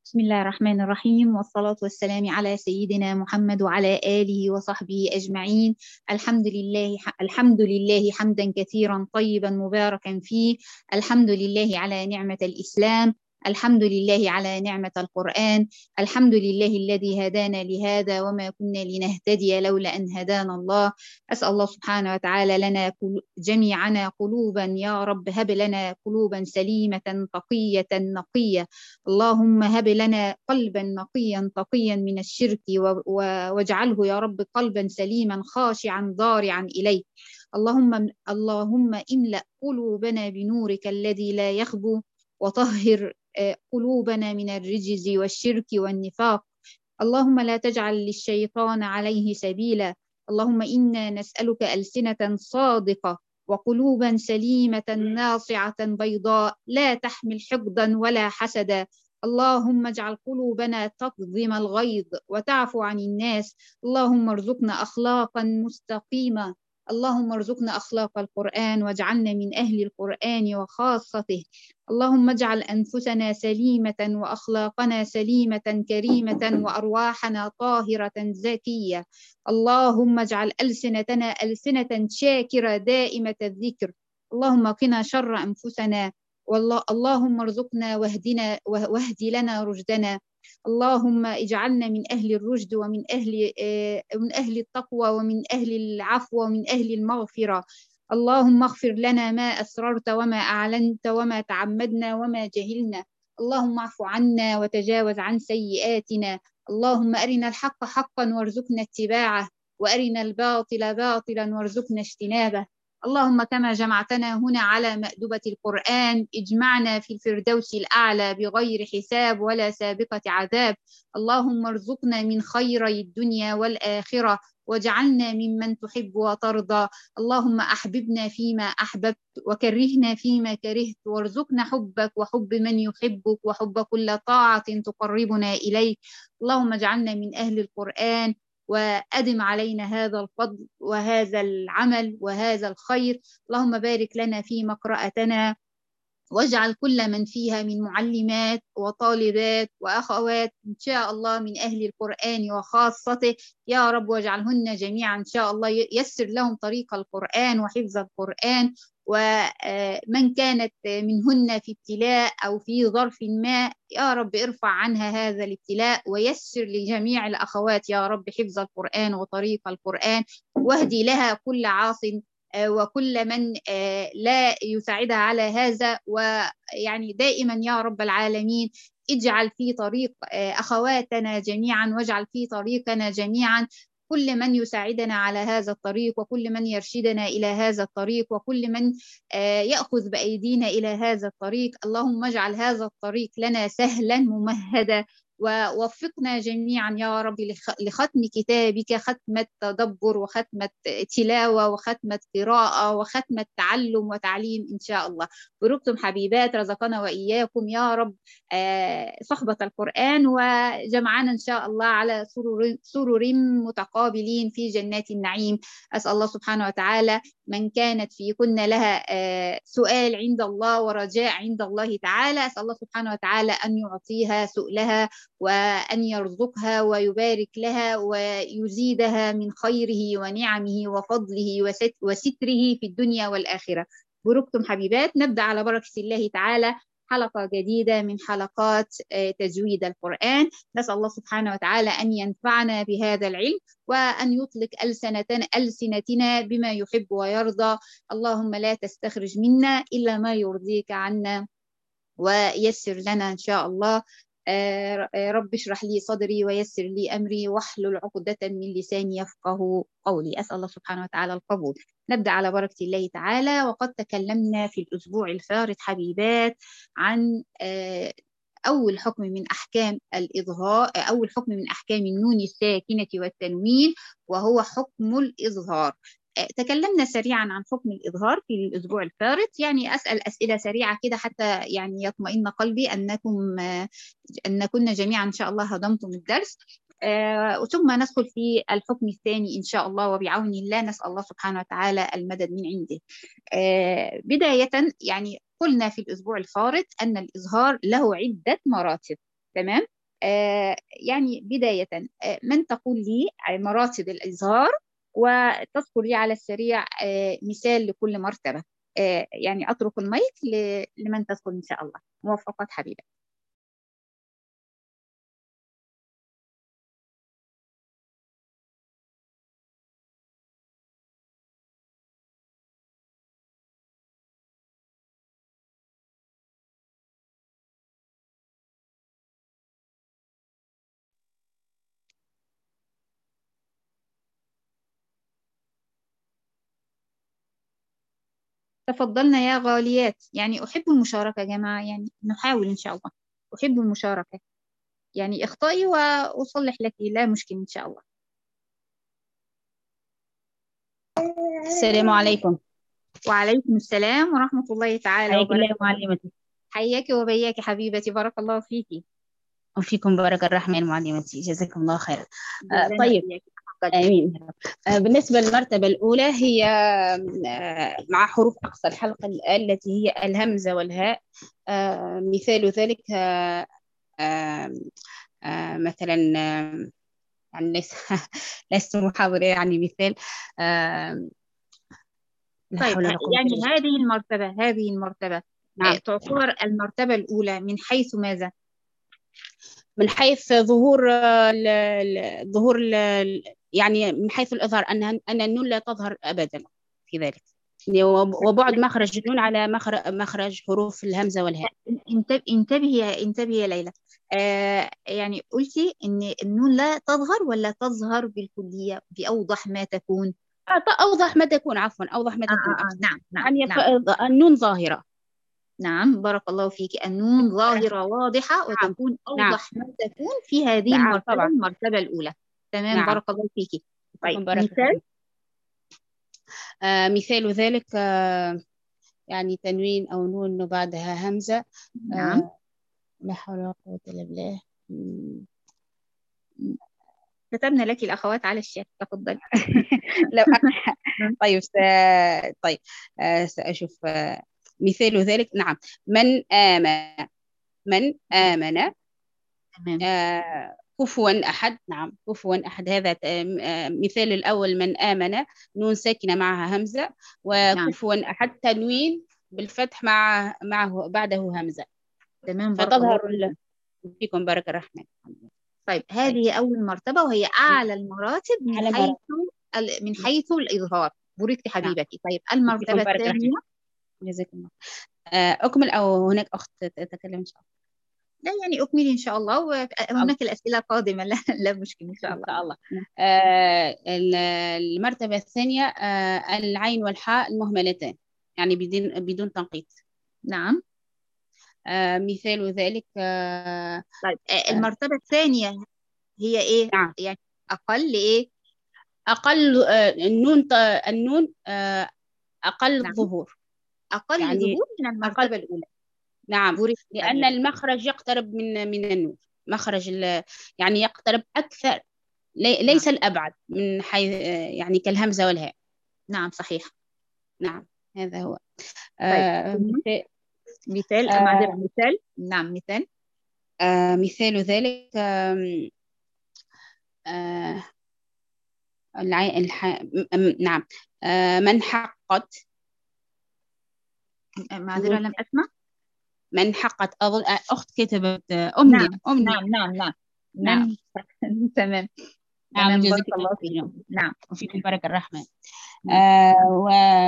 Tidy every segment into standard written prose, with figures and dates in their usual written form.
بسم الله الرحمن الرحيم، والصلاة والسلام على سيدنا محمد وعلى آله وصحبه أجمعين. الحمد لله حمدا كثيرا طيبا مباركا فيه. الحمد لله على نعمة الإسلام، الحمد لله على نعمة القرآن، الحمد لله الذي هدانا لهذا وما كنا لنهتدي لولا أن هدانا الله. أسأل الله سبحانه وتعالى لنا جميعنا قلوبا، يا رب هب لنا قلوبا سليمة تقية نقية. اللهم هب لنا قلبا نقيا تقيا من الشرك واجعله يا رب قلبا سليما خاشعا ضارعا إليك. اللهم املأ قلوبنا بنورك الذي لا يخبو، وطهر قلوبنا من الرجز والشرك والنفاق. اللهم لا تجعل للشيطان عليه سبيلا. اللهم إنا نسألك ألسنة صادقة وقلوبا سليمة ناصعة بيضاء لا تحمل حقدا ولا حسدا. اللهم اجعل قلوبنا تكظم الغيظ وتعفو عن الناس. اللهم ارزقنا أخلاقا مستقيمة. اللهم ارزقنا أخلاق القرآن واجعلنا من أهل القرآن وخاصته. اللهم اجعل أنفسنا سليمة وأخلاقنا سليمة كريمة وأرواحنا طاهرة زكية. اللهم اجعل ألسنتنا ألسنة شاكرة دائمة الذكر. اللهم قنا شر أنفسنا. اللهم ارزقنا واهد لنا رشدنا. اللهم اجعلنا من أهل الرشد ومن أهل التقوى ومن أهل العفو ومن أهل المغفرة. اللهم اغفر لنا ما أسررت وما أعلنت وما تعمدنا وما جهلنا. اللهم اعف عنا وتجاوز عن سيئاتنا. اللهم أرنا الحق حقا وارزقنا اتباعه، وأرنا الباطل باطلا وارزقنا اجتنابه. اللهم كما جمعتنا هنا على مأدبة القرآن اجمعنا في الفردوس الأعلى بغير حساب ولا سابقة عذاب. اللهم ارزقنا من خيري الدنيا والآخرة، واجعلنا ممن تحب وترضى. اللهم أحببنا فيما أحببت وكرهنا فيما كرهت، وارزقنا حبك وحب من يحبك وحب كل طاعة تقربنا إليك. اللهم اجعلنا من أهل القرآن، وأدم علينا هذا الفضل وهذا العمل وهذا الخير. اللهم بارك لنا في مقرأتنا، واجعل كل من فيها من معلمات وطالبات وأخوات إن شاء الله من أهل القرآن وخاصته يا رب، واجعلهن جميعا إن شاء الله يسر لهم طريق القرآن وحفظ القرآن. ومن كانت منهن في ابتلاء أو في ظرف ما يا رب ارفع عنها هذا الابتلاء، ويسر لجميع الأخوات يا رب حفظ القرآن وطريق القرآن، واهدي لها كل عاص وكل من لا يساعدها على هذا. ويعني دائما يا رب العالمين اجعل في طريق أخواتنا جميعا، واجعل في طريقنا جميعا كل من يساعدنا على هذا الطريق، وكل من يرشدنا إلى هذا الطريق، وكل من يأخذ بأيدينا إلى هذا الطريق. اللهم اجعل هذا الطريق لنا سهلا ممهدا، ووفقنا جميعا يا رب لختم كتابك ختمة تدبر وختمة تلاوة وختمة قراءة وختمة تعلم وتعليم إن شاء الله. بركتم حبيبات رزقنا وإياكم يا رب صحبة القرآن، وجمعنا إن شاء الله على سرر متقابلين في جنات النعيم. أسأل الله سبحانه وتعالى من كانت فيكن لها سؤال عند الله ورجاء عند الله تعالى، أسأل الله سبحانه وتعالى أن يعطيها سؤلها، وأن يرزقها ويبارك لها ويزيدها من خيره ونعمه وفضله وستره في الدنيا والآخرة. بركتم حبيبات، نبدأ على بركة الله تعالى حلقة جديدة من حلقات تجويد القرآن. نسأل الله سبحانه وتعالى أن ينفعنا بهذا العلم، وأن يطلق ألسنتنا بما يحب ويرضى. اللهم لا تستخرج منا إلا ما يرضيك عنا، ويسر لنا إن شاء الله. رب اشرح لي صدري ويسر لي أمري واحلل عقدة من لساني يفقه قولي. أسأل الله سبحانه وتعالى القبول. نبدأ على بركة الله تعالى. وقد تكلمنا في الأسبوع الفارط حبيبات عن أول حكم من أحكام الإظهار، أول حكم من أحكام النون الساكنة والتنوين، وهو حكم الإظهار. تكلمنا سريعا عن حكم الإظهار في الأسبوع الفارط. يعني أسأل أسئلة سريعة كده حتى يعني يطمئن قلبي أنكن جميعا إن شاء الله هضمتم الدرس. ثم ندخل في الحكم الثاني إن شاء الله، وبعون الله نسأل الله سبحانه وتعالى المدد من عنده. بداية يعني قلنا في الأسبوع الفارط أن الإظهار له عدة مراتب، تمام؟ يعني بداية، من تقول لي مراتب الإظهار، وتذكر لي على السريع مثال لكل مرتبة. يعني أترك المايك لمن تذكر إن شاء الله. موفقات حبيبة. تفضلنا يا غاليات. يعني أحب المشاركة يا جماعة، يعني نحاول إن شاء الله. أحب المشاركة. يعني اخطئي وأصلح لك، لا مشكلة إن شاء الله. السلام عليكم. وعليكم السلام ورحمة الله تعالى حياك الله وبركاته. معلمتي. حياك وبياك حبيبتي، بارك الله فيكي. وفيكم بارك الرحمن معلمتي، جزاكم الله خيرا. جزانا طيب. وإياك. تفضلي. آمين. بالنسبة للمرتبة الأولى هي مع حروف أقصى الحلق التي هي الهمزة والهاء. مثال ذلك آه، مثلا يعني ليس لست محاضرة يعني مثال. آه، لا طيب، حول ولا قوة يعني إلا بالله. هذه المرتبة نعم. تعتبر المرتبة الأولى من حيث ماذا؟ من حيث ظهور ظهور يعني من حيث الإظهار أن النون لا تظهر أبدا في ذلك، وبعد مخرج النون على مخرج حروف الهمزة والهاء. انتبهي يا ليلى. يعني قلتي إن النون لا تظهر ولا تظهر بالكلية بأوضح ما تكون؟ أوضح ما تكون، عفوا، أوضح ما تكون نعم نعم يعني نعم. النون ظاهرة. نعم بارك الله فيك. النون ظاهرة واضحة نعم. وتكون نعم. أوضح ما تكون في هذه نعم المرتبة، طبعا. المرتبة الأولى. تمام نعم. بارك الله فيك. طيب فيكم بارك مثال. الرحمن. مثال ذلك يعني تنوين أو نون وبعدها همزة. نعم. آه لا حول ولا قوة إلا بالله. كتبنا لك الأخوات على الشات، تفضلي. لو طيب طيب. سأشوف مثال ذلك. نعم. من آمن. من آمن. تمام. كفوا أحد. نعم كفوا أحد، هذا مثال الأول من آمن، نون ساكنة معها همزة، نعم. وكفوا أحد تنوين بالفتح معه بعده همزة، تمام بارك الله فتظهر فيك. فيكم بارك الرحمن. طيب طيب. هذه أول مرتبة، وهي أعلى المراتب من على حيث مرة. من حيث الإظهار. بوركت نعم. حبيبتي. طيب المرتبة فيكم بارك الثانية. الرحمن. جزاكم الله. أكمل أو هناك أخت تتكلم إن شاء لا يعني أكملي إن شاء الله، الله. وهناك الأسئلة قادمة. لا لا مشكلة إن شاء إن الله. شاء الله. نعم. المرتبة الثانية العين والحاء المهملتان، يعني بدون تنقيط. نعم. مثال ذلك طيب آه، المرتبة الثانية هي إيه؟ نعم. يعني أقل إيه؟ أقل النون أقل نعم. ظهور. أقل يعني ظهور من أقل. المرتبة الأولى. نعم. بوركت لأن حبيبتي. المخرج يقترب من النون، مخرج يعني يقترب أكثر، نعم. ليس الأبعد من حيث يعني كالهمزة والهاء. نعم صحيح. نعم. هذا هو. طيب ثم مثال. مثال، معذرة، آه، مثال. نعم مثال. مثال ذلك آه، نعم. من حقت. معذرة لم أسمع. من حقت أظن أخت كتبت أمنية. نعم أمنية. نعم نعم نعم. نعم. من تمام. نعم تمام بارك جزاك الله الله فيك. خيرا. نعم. وفيكم بارك الرحمن. نعم. و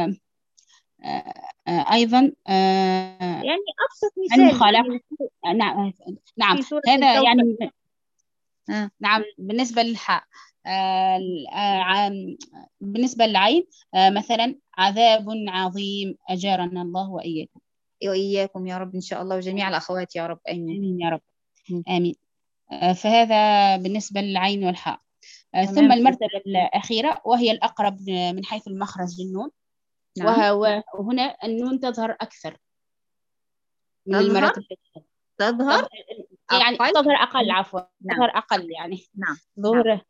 أيضا يعني أبسط من مثال خلق. في نعم. نعم. في سورة هذا الكوثر. يعني. نعم بالنسبة للحاء بالنسبة للعين مثلا عذاب عظيم أجارنا الله وإياكم. وإياكم يا رب إن شاء الله، وجميع الأخوات يا رب، آمين. آمين يا رب. م. آمين. فهذا بالنسبة للعين والحاء. ثم تمام. المرتبة الأخيرة وهي الأقرب من حيث المخرج للنون، نعم. وهنا النون تظهر أكثر من تظهر. المراتب الأخرى. تظهر تظهر يعني أقل. تظهر أقل، عفوا، نعم. تظهر أقل يعني نعم. نعم. ظهور.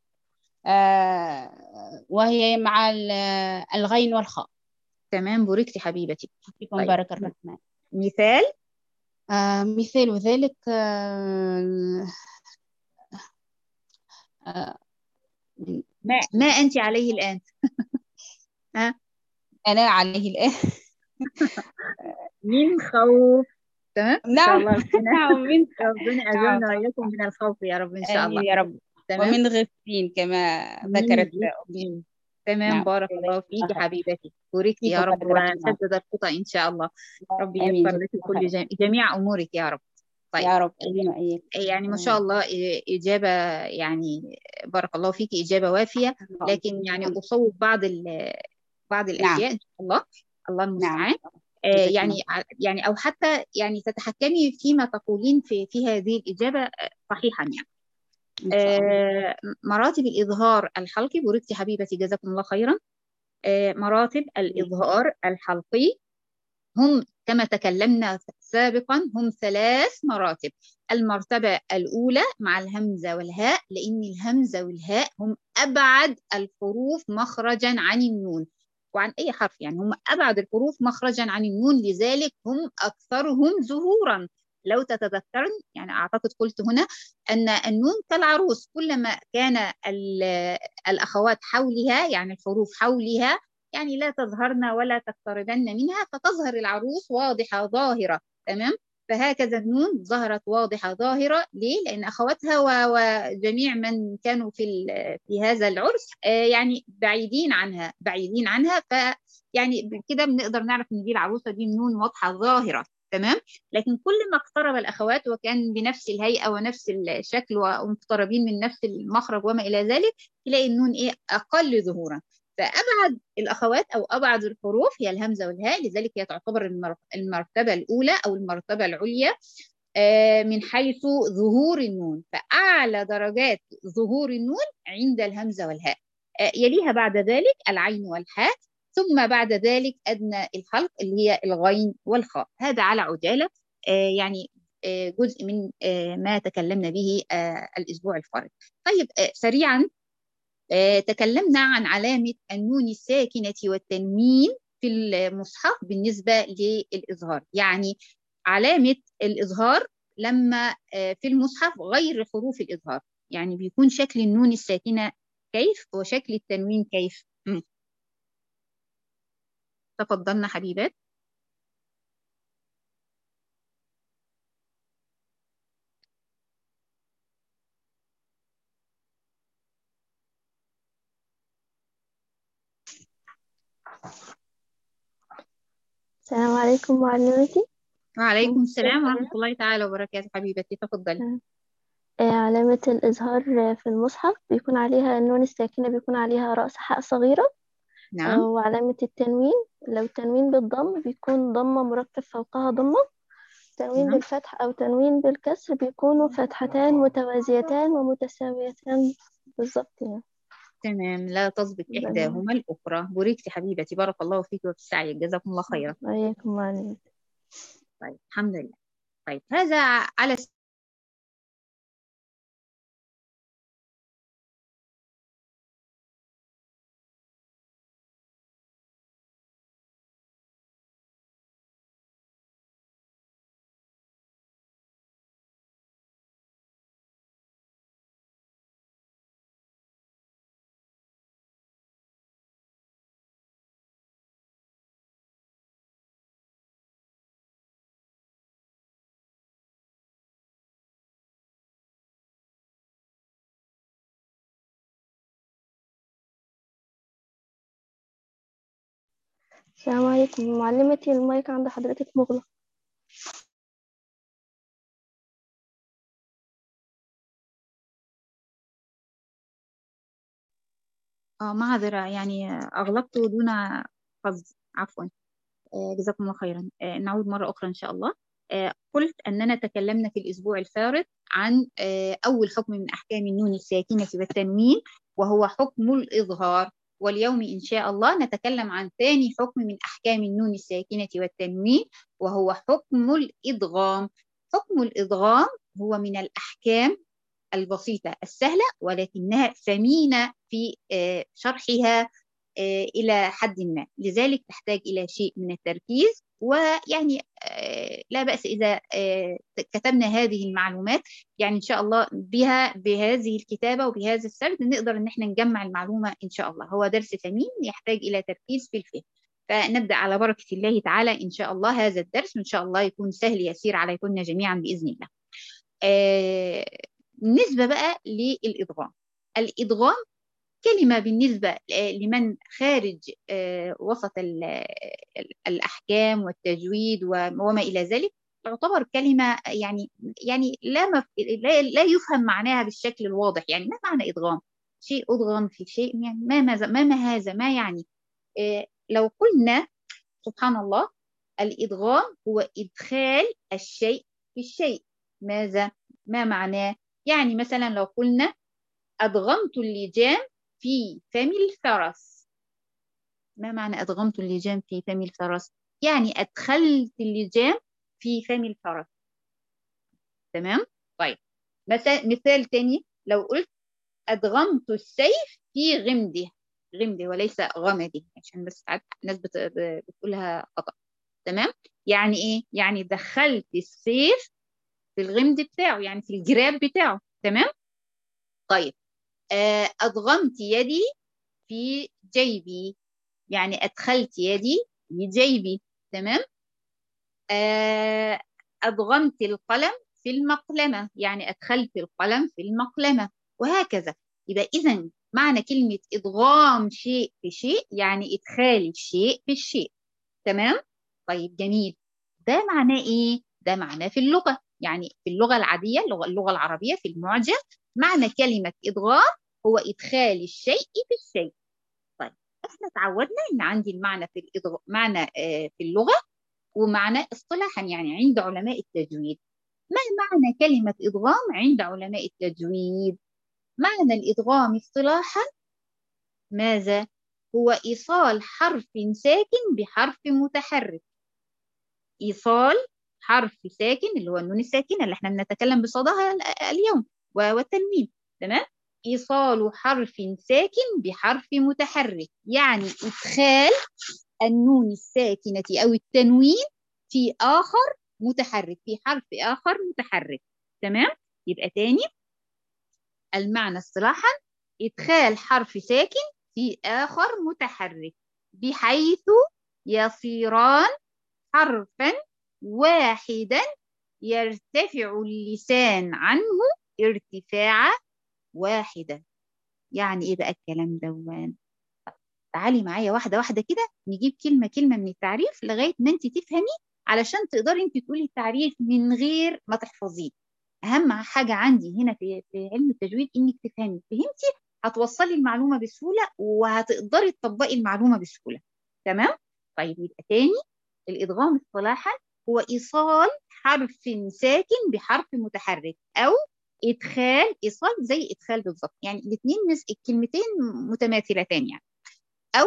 وهي مع الغين والخاء. تمام بوركتي حبيبتي. فيكم طيب بارك الرحمن. مثال. مثال ذلك آه، من- ما أنت عليه الآن؟ ها؟ أنا عليه الآن. من خوف. تمام إن شاء نعم. الله ربنا. نعم من. ربنا نعم. أجرنا وإياكم من الخوف يا رب إن شاء الله. آمين يا رب. تمام. ومن غسلين كما من ذكرت أختي. غسلين. تمام، نعم. بارك جزاك الله فيك الله خير. حبيبتي، بوركتي يا فيكم رب بارك الله. وسدد الخطى إن شاء الله. ربي آمين. ييسر جزاك لك الله كل خير. جميع أمورك يا رب. طيب. يا رب آمين وإياك. يعني ما شاء الله إجابة، يعني بارك الله فيك، إجابة وافية. لكن يعني أصوب بعض نعم. الأشياء إن شاء الله. الله نعم. المستعان. جزاك يعني الله. يعني أو حتى يعني تتحكمي فيما تقولين في هذه الإجابة صحيحا يعني. إن شاء الله. مراتب الإظهار الحلقي، بوركتي حبيبتي جزاكم الله خيرا. مراتب الإظهار الحلقي هم كما تكلمنا سابقا هم 3 مراتب. المرتبة الأولى مع الهمزة والهاء، لأن الهمزة والهاء هم أبعد الحروف مخرجا عن النون وعن أي حرف، يعني هم أبعد الحروف مخرجا عن النون، لذلك هم أكثرهم ظهورا. لو تتذكرن يعني أعتقد قلت هنا أن النون كالعروس، كلما كان الأخوات حولها يعني الحروف حولها يعني لا تظهرن ولا تقتربن منها، فتظهر العروس واضحة ظاهرة. تمام. فهكذا النون ظهرت واضحة ظاهرة. ليه؟ لأن أخواتها وجميع من كانوا في هذا العرس يعني بعيدين عنها. يعني كده بنقدر نعرف إن دي العروسة دي النون واضحة ظاهرة. تمام. لكن كل ما اقترب الأخوات وكان بنفس الهيئة ونفس الشكل ومقتربين من نفس المخرج وما إلى ذلك، تلاقي النون إيه أقل ظهورا. فأبعد الأخوات أو أبعد الحروف هي الهمزة والهاء، لذلك هي تعتبر المرتبة الأولى أو المرتبة العليا من حيث ظهور النون. فأعلى درجات ظهور النون عند الهمزة والهاء. يليها بعد ذلك العين والحاء، ثم بعد ذلك أدنى الحلق اللي هي الغين والخاء. هذا على عجالة يعني جزء من ما تكلمنا به الأسبوع الفارط. طيب سريعا تكلمنا عن علامة النون الساكنة والتنوين في المصحف بالنسبة للإظهار. يعني علامة الإظهار لما في المصحف غير حروف الإظهار، يعني بيكون شكل النون الساكنة كيف وشكل التنوين كيف. تفضلنا حبيبات. السلام عليكم معلمتي. وعليكم السلام ورحمة الله تعالى وبركاته حبيبتي، تفضلي. علامة الإظهار في المصحف بيكون عليها النون الساكنة، بيكون عليها رأس حاء صغيرة. نعم. وعلامة التنوين، لو تنوين بالضم بيكون ضمة مركب فوقها ضمة. تنوين نعم. بالفتح أو تنوين بالكسر بيكونوا فتحتان متوازيتان ومتساويتان بالظبط يعني. تمام، لا تسبق إحداهما الأخرى. بوركتي حبيبتي، بارك الله فيك وفي السعي، جزاكم الله خيرا. وإياكم معلمتي. طيب الحمد لله. طيب هذا على السلام عليكم معلمتي، المايك عند حضرتك مغلق. معذرة، يعني أغلقت دون قصد، عفوا. جزاكم الله خيرا. نعود مرة أخرى إن شاء الله. قلت أننا تكلمنا في الأسبوع الفارط عن أول حكم من أحكام النون الساكنة والتنوين، وهو حكم الإظهار. واليوم إن شاء الله نتكلم عن ثاني حكم من أحكام النون الساكنة والتنوين، وهو حكم الإدغام. حكم الإدغام هو من الأحكام البسيطة السهلة، ولكنها ثمينة في شرحها إلى حد ما، لذلك تحتاج إلى شيء من التركيز. ويعني لا بأس إذا كتبنا هذه المعلومات، يعني إن شاء الله بها بهذه الكتابة وبهذا السرد نقدر إن احنا نجمع المعلومة إن شاء الله. هو درس ثمين يحتاج إلى تركيز في الفهم، فنبدأ على بركة الله تعالى إن شاء الله هذا الدرس، وإن شاء الله يكون سهل يسير عليكم جميعا بإذن الله. بالنسبة بقى للإدغام، الإدغام كلمة بالنسبة لمن خارج وسط الأحكام والتجويد وما إلى ذلك، تعتبر كلمة يعني لا يفهم معناها بالشكل الواضح. يعني ما معنى إدغام؟ شيء أدغم في شيء، يعني ما هذا ما يعني. لو قلنا سبحان الله، الإدغام هو إدخال الشيء في الشيء. ما معناه؟ يعني مثلا لو قلنا أدغمت اللجام في فم الفرس، ما معنى أدغمت اللجام في فم الفرس؟ يعني أدخلت اللجام في فم الفرس. تمام؟ طيب، مثال تاني، لو قلت أدغمت السيف في غمده وليس غمده، عشان بس ساعات الناس بتقولها خطأ. تمام؟ يعني إيه؟ يعني دخلت السيف في الغمد بتاعه، يعني في الجراب بتاعه. تمام؟ طيب، أدغمت يدي في جيبي، يعني أدخلت يدي في جيبي. تمام؟ أدغمت القلم في المقلمة، يعني أدخلت القلم في المقلمة، وهكذا. يبقى إذن معنى كلمة إدغام شيء في شيء يعني إدخال الشيء في الشيء. تمام؟ طيب جميل. ده معناه إيه؟ ده معناه في اللغة، يعني في اللغة العادية، اللغة العربية في المعجم، معنى كلمة إدغام هو إدخال الشيء في الشيء. طيب، احنا تعودنا ان عندي المعنى في معنى في اللغه ومعنى اصطلاحا، يعني عند علماء التجويد. ما معنى كلمه ادغام عند علماء التجويد؟ معنى الادغام اصطلاحا ماذا؟ هو ايصال حرف ساكن بحرف متحرك. ايصال حرف ساكن اللي هو النون الساكنه اللي احنا بنتكلم بصددها اليوم والتنوين. تمام؟ إيصال حرف ساكن بحرف متحرك، يعني إدخال النون الساكنة أو التنوين في آخر متحرك، في حرف آخر متحرك. تمام؟ يبقى تاني المعنى اصطلاحا إدخال حرف ساكن في آخر متحرك بحيث يصيران حرفا واحدا يرتفع اللسان عنه ارتفاعا واحدا. يعني ايه بقى الكلام دوان؟ تعالي معايا واحده واحده كده، نجيب كلمه كلمه من التعريف لغايه ما انت تفهمي، علشان تقدري انت تقولي التعريف من غير ما تحفظيه. اهم حاجه عندي هنا في علم التجويد انك تفهمي. فهمتي؟ هتوصلي المعلومه بسهوله وهتقدري تطبقي المعلومه بسهوله. تمام؟ طيب، يبقى تاني الادغام اصطلاحا هو ايصال حرف ساكن بحرف متحرك، او ايصال زي ادخال بالظبط، يعني الاثنين الكلمتين متماثلتان يعني، او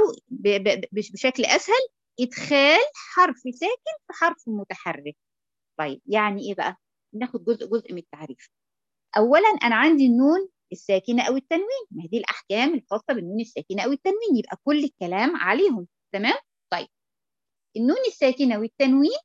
بشكل اسهل ادخال حرف ساكن في حرف متحرك. طيب يعني ايه بقى؟ ناخد جزء من التعريف. اولا انا عندي النون الساكنه او التنوين، ما هي دي الاحكام الخاصه بالنون الساكنه او التنوين، يبقى كل الكلام عليهم. تمام؟ طيب، النون الساكنه والتنوين،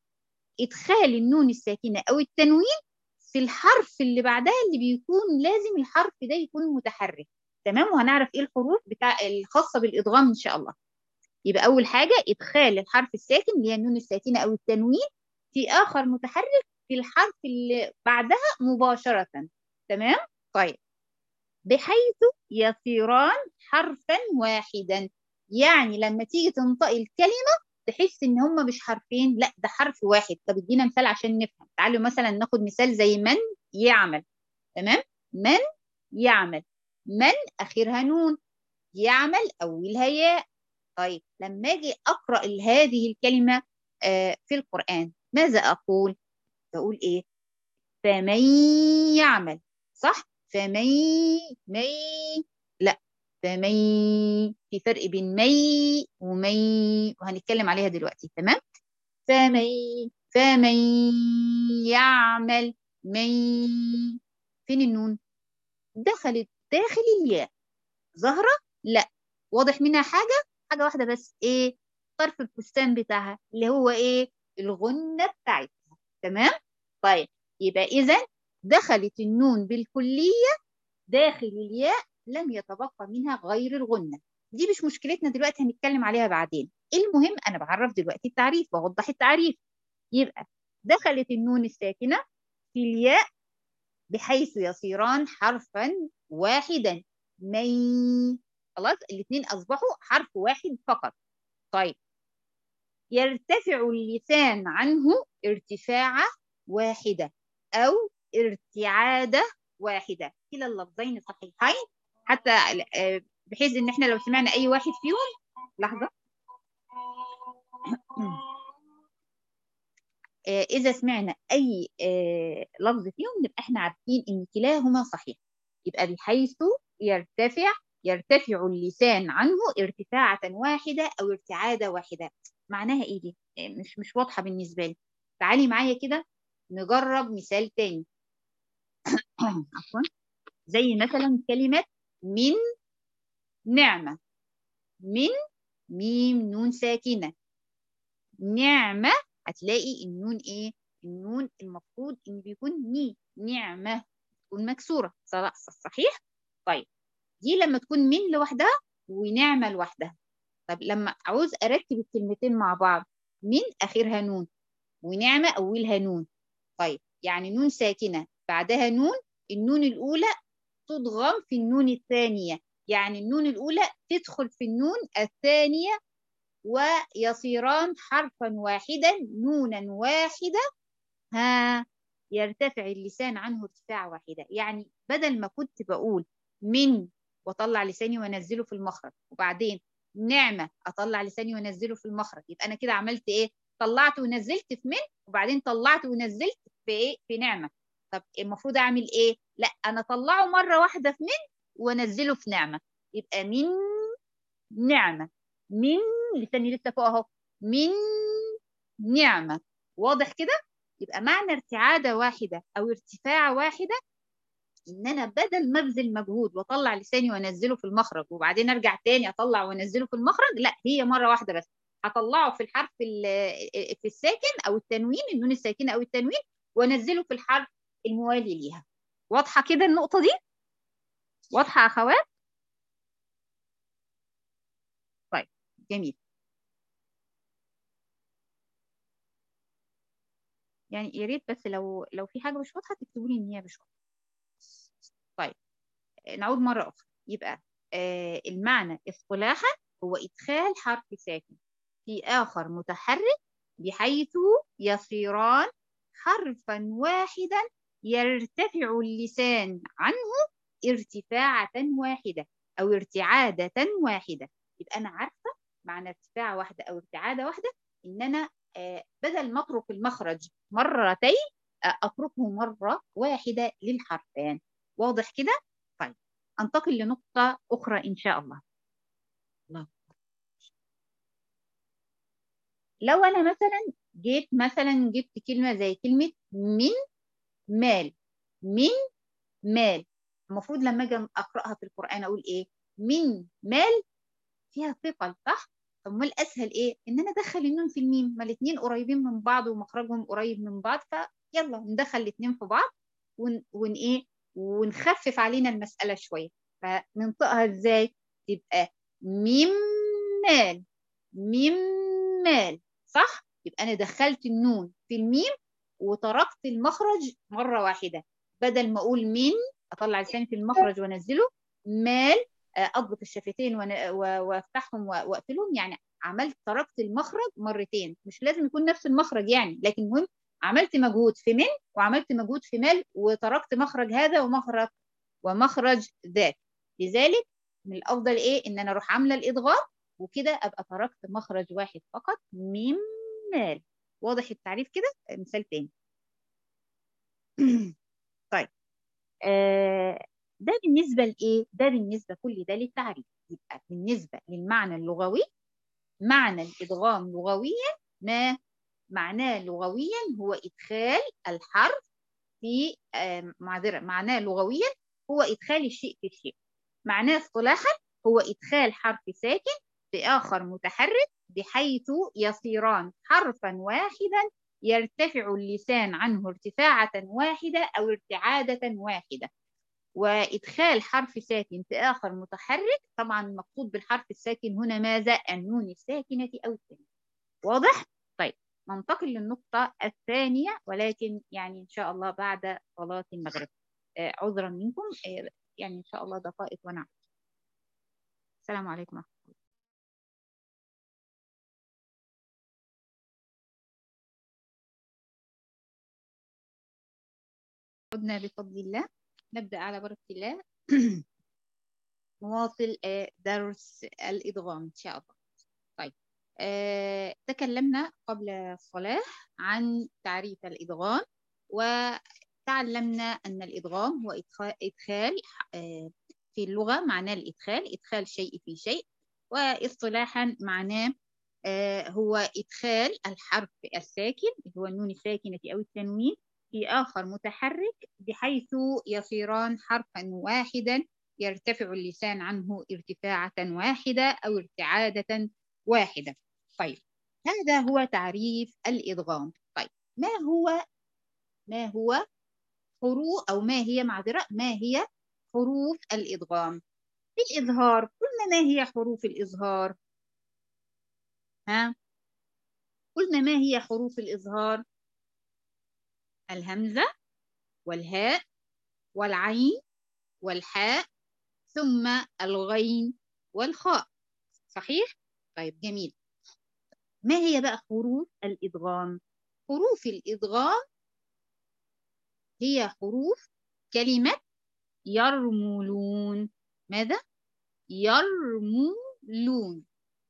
ادخال النون الساكنه او التنوين في الحرف اللي بعدها اللي بيكون لازم الحرف ده يكون متحرك. تمام؟ وهنعرف ايه الحروف الخاصه بالادغام ان شاء الله. يبقى اول حاجه ادخال الحرف الساكن اللي هي النون الساكنه او التنوين في اخر متحرك في الحرف اللي بعدها مباشره. تمام؟ طيب، بحيث يصيران حرفا واحدا، يعني لما تيجي تنطقي الكلمه تحس ان هم مش حرفين، لا ده حرف واحد. طب ادينا مثال عشان نفهم. تعالوا مثلا ناخد مثال زي من يعمل. تمام؟ من يعمل، من اخرها نون، يعمل اولها ياء. طيب، لما اجي اقرا هذه الكلمه في القران ماذا اقول؟ بقول ايه؟ فمن يعمل، صح؟ مي، لا، فمن، في فرق بين مي ومي وهنتكلم عليها دلوقتي. تمام؟ فمن فمن يعمل مي، فين النون؟ دخلت داخل الياء ظاهرة؟ لا، واضح منها حاجة واحدة بس، إيه؟ طرف الفستان بتاعها اللي هو إيه؟ الغنة بتاعتها. تمام؟ طيب يبقى إذا دخلت النون بالكلية داخل الياء، لم يتبقى منها غير الغنة. دي مش مشكلتنا دلوقتي، هنتكلم عليها بعدين. المهم أنا بعرف دلوقتي التعريف، بوضح التعريف. يبقى دخلت النون الساكنة في الياء بحيث يصيران حرفا واحدا. مي، خلاص الاثنين أصبحوا حرف واحد فقط. طيب يرتفع اللسان عنه ارتفاعة واحدة أو ارتعادة واحدة، كلا اللفظين صحيحين، حتى بحيث ان احنا لو سمعنا اي واحد فيهم، لحظة، اذا سمعنا اي لفظ فيهم نبقى احنا عارفين ان كلاهما صحيح. يبقى بحيث يرتفع اللسان عنه ارتفاعة واحدة او ارتعادة واحدة. معناها ايه دي؟ مش واضحة بالنسبة لي. تعالي معايا كده نجرب مثال تاني. عفوا، زي مثلا كلمة من نعمة. من، ميم نون ساكنة، نعمة، هتلاقي النون ايه؟ النون المفروض ان بيكون نعمة تكون مكسورة، صحيح؟ طيب دي لما تكون من لوحدها ونعمة لوحدها. طب لما عاوز اركب الكلمتين مع بعض، من اخرها نون ونعمة اولها نون. طيب يعني نون ساكنة بعدها نون، النون الاولى تضغم في النون الثانية، يعني النون الأولى تدخل في النون الثانية ويصيران حرفا واحدا، نونا واحدة. ها، يرتفع اللسان عنه ارتفاع واحدة. يعني بدل ما كنت بقول من وأطلع لساني وأنزله في المخرج، وبعدين نعمة أطلع لساني وأنزله في المخرج، يبقى أنا كده عملت إيه؟ طلعت ونزلت في من، وبعدين طلعت ونزلت في إيه؟ في نعمة. طب المفروض أعمل إيه؟ لا، أنا أطلعه مرة واحدة في من وأنزله في نعمة، يبقى من نعمة. من، لساني لسه فوق أهو، من نعمة. واضح كده؟ يبقى معنى ارتعادة واحدة أو ارتفاع واحدة ان انا بدل ما ابذل مجهود واطلع لساني وانزله في المخرج وبعدين ارجع تاني اطلع وانزله في المخرج، لا، هي مره واحده بس. هطلعه في الحرف في الساكن او التنوين، النون الساكنه او التنوين، وانزله في الحرف الموالي ليها. واضحه كده النقطه دي؟ واضحه يا اخوات؟ طيب جميل. يعني يا ريت بس لو في حاجه مش واضحه تكتبوا لي ان هي مش واضحه. طيب نعود مره اخرى. يبقى المعنى اصطلاحا هو ادخال حرف ساكن في آخر متحرك بحيث يصيران حرفا واحدا يرتفع اللسان عنه ارتفاعة واحدة أو ارتعادة واحدة. يبقى أنا عارفة معنى ارتفاع واحدة أو ارتعادة واحدة، إن أنا بدل ما أترك المخرج مرتين أتركه مرة واحدة للحرفين. واضح كده؟ طيب أنتقل لنقطة أخرى إن شاء الله. لو أنا مثلا جبت كلمة زي كلمة من مال. من مال، المفروض لما أجي أقرأها في القرآن أقول إيه؟ من مال، فيها ثقل صح؟ طب ما الأسهل إيه؟ إن أنا أدخل النون في الميم، ما الاتنين قريبين من بعض ومخرجهم قريب من بعض، فيلا ندخل الاتنين في بعض إيه؟ ونخفف علينا المسألة شوية. فننطقها إزاي؟ تبقى ميم مال. ميم مال، صح؟ يبقى أنا دخلت النون في الميم وتركت المخرج مرة واحدة. بدل ما أقول من أطلع لساني في المخرج وأنزله، مال أضبط الشفتين وأفتحهم وأقفلهم، يعني تركت المخرج مرتين. مش لازم يكون نفس المخرج يعني، لكن المهم عملت مجهود في من وعملت مجهود في مال وتركت مخرج هذا ومخرج ذاك. لذلك من الأفضل إيه؟ إن أنا أروح عاملة الإدغام وكده أبقى تركت مخرج واحد فقط، ميم مال. واضح التعريف كده؟ مثال تاني. طيب ده بالنسبة لإيه؟ ده بالنسبة كل ده للتعريف. يبقى بالنسبة للمعنى اللغوي، معنى الإدغام لغويا ما معناه لغويا هو إدخال الحرف في معناه لغويا هو إدخال الشيء في الشيء. معناه اصطلاحا هو إدخال حرف ساكن في آخر متحرك بحيث يصيران حرفا واحدا يرتفع اللسان عنه ارتفاعة واحدة أو ارتعادة واحدة. وإدخال حرف ساكن في آخر متحرك، طبعا المقصود بالحرف الساكن هنا ماذا؟ النون الساكنة أو التانية. واضح؟ طيب ننتقل للنقطة الثانية، ولكن يعني إن شاء الله بعد صلاة المغرب. عذرا منكم، يعني إن شاء الله دقائق ونعم. السلام عليكم ورحمة الله. عدنا بفضل الله، نبدأ على بركة الله. نواصل درس الإدغام إن شاء الله. طيب تكلمنا قبل الصلاة عن تعريف الإدغام، وتعلمنا أن الإدغام هو إدخال في اللغة معناه الإدخال، إدخال شيء في شيء، واصطلاحا معناه هو إدخال الحرف الساكن هو النون الساكنة أو التنوين في آخر متحرك بحيث يصيران حرفا واحدا يرتفع اللسان عنه ارتفاعة واحدة أو ارتعادة واحدة. طيب هذا هو تعريف الإدغام. طيب ما هو حروف، أو ما هي معذرة، ما هي حروف الإدغام؟ في الإظهار قلنا ما هي حروف الإظهار؟ قلنا ما هي حروف الإظهار؟ الهمزة والهاء والعين والحاء ثم الغين والخاء، صحيح؟ طيب جميل. ما هي بقى حروف الإدغام؟ حروف الإدغام هي حروف كلمة يرملون. ماذا؟ يرملون.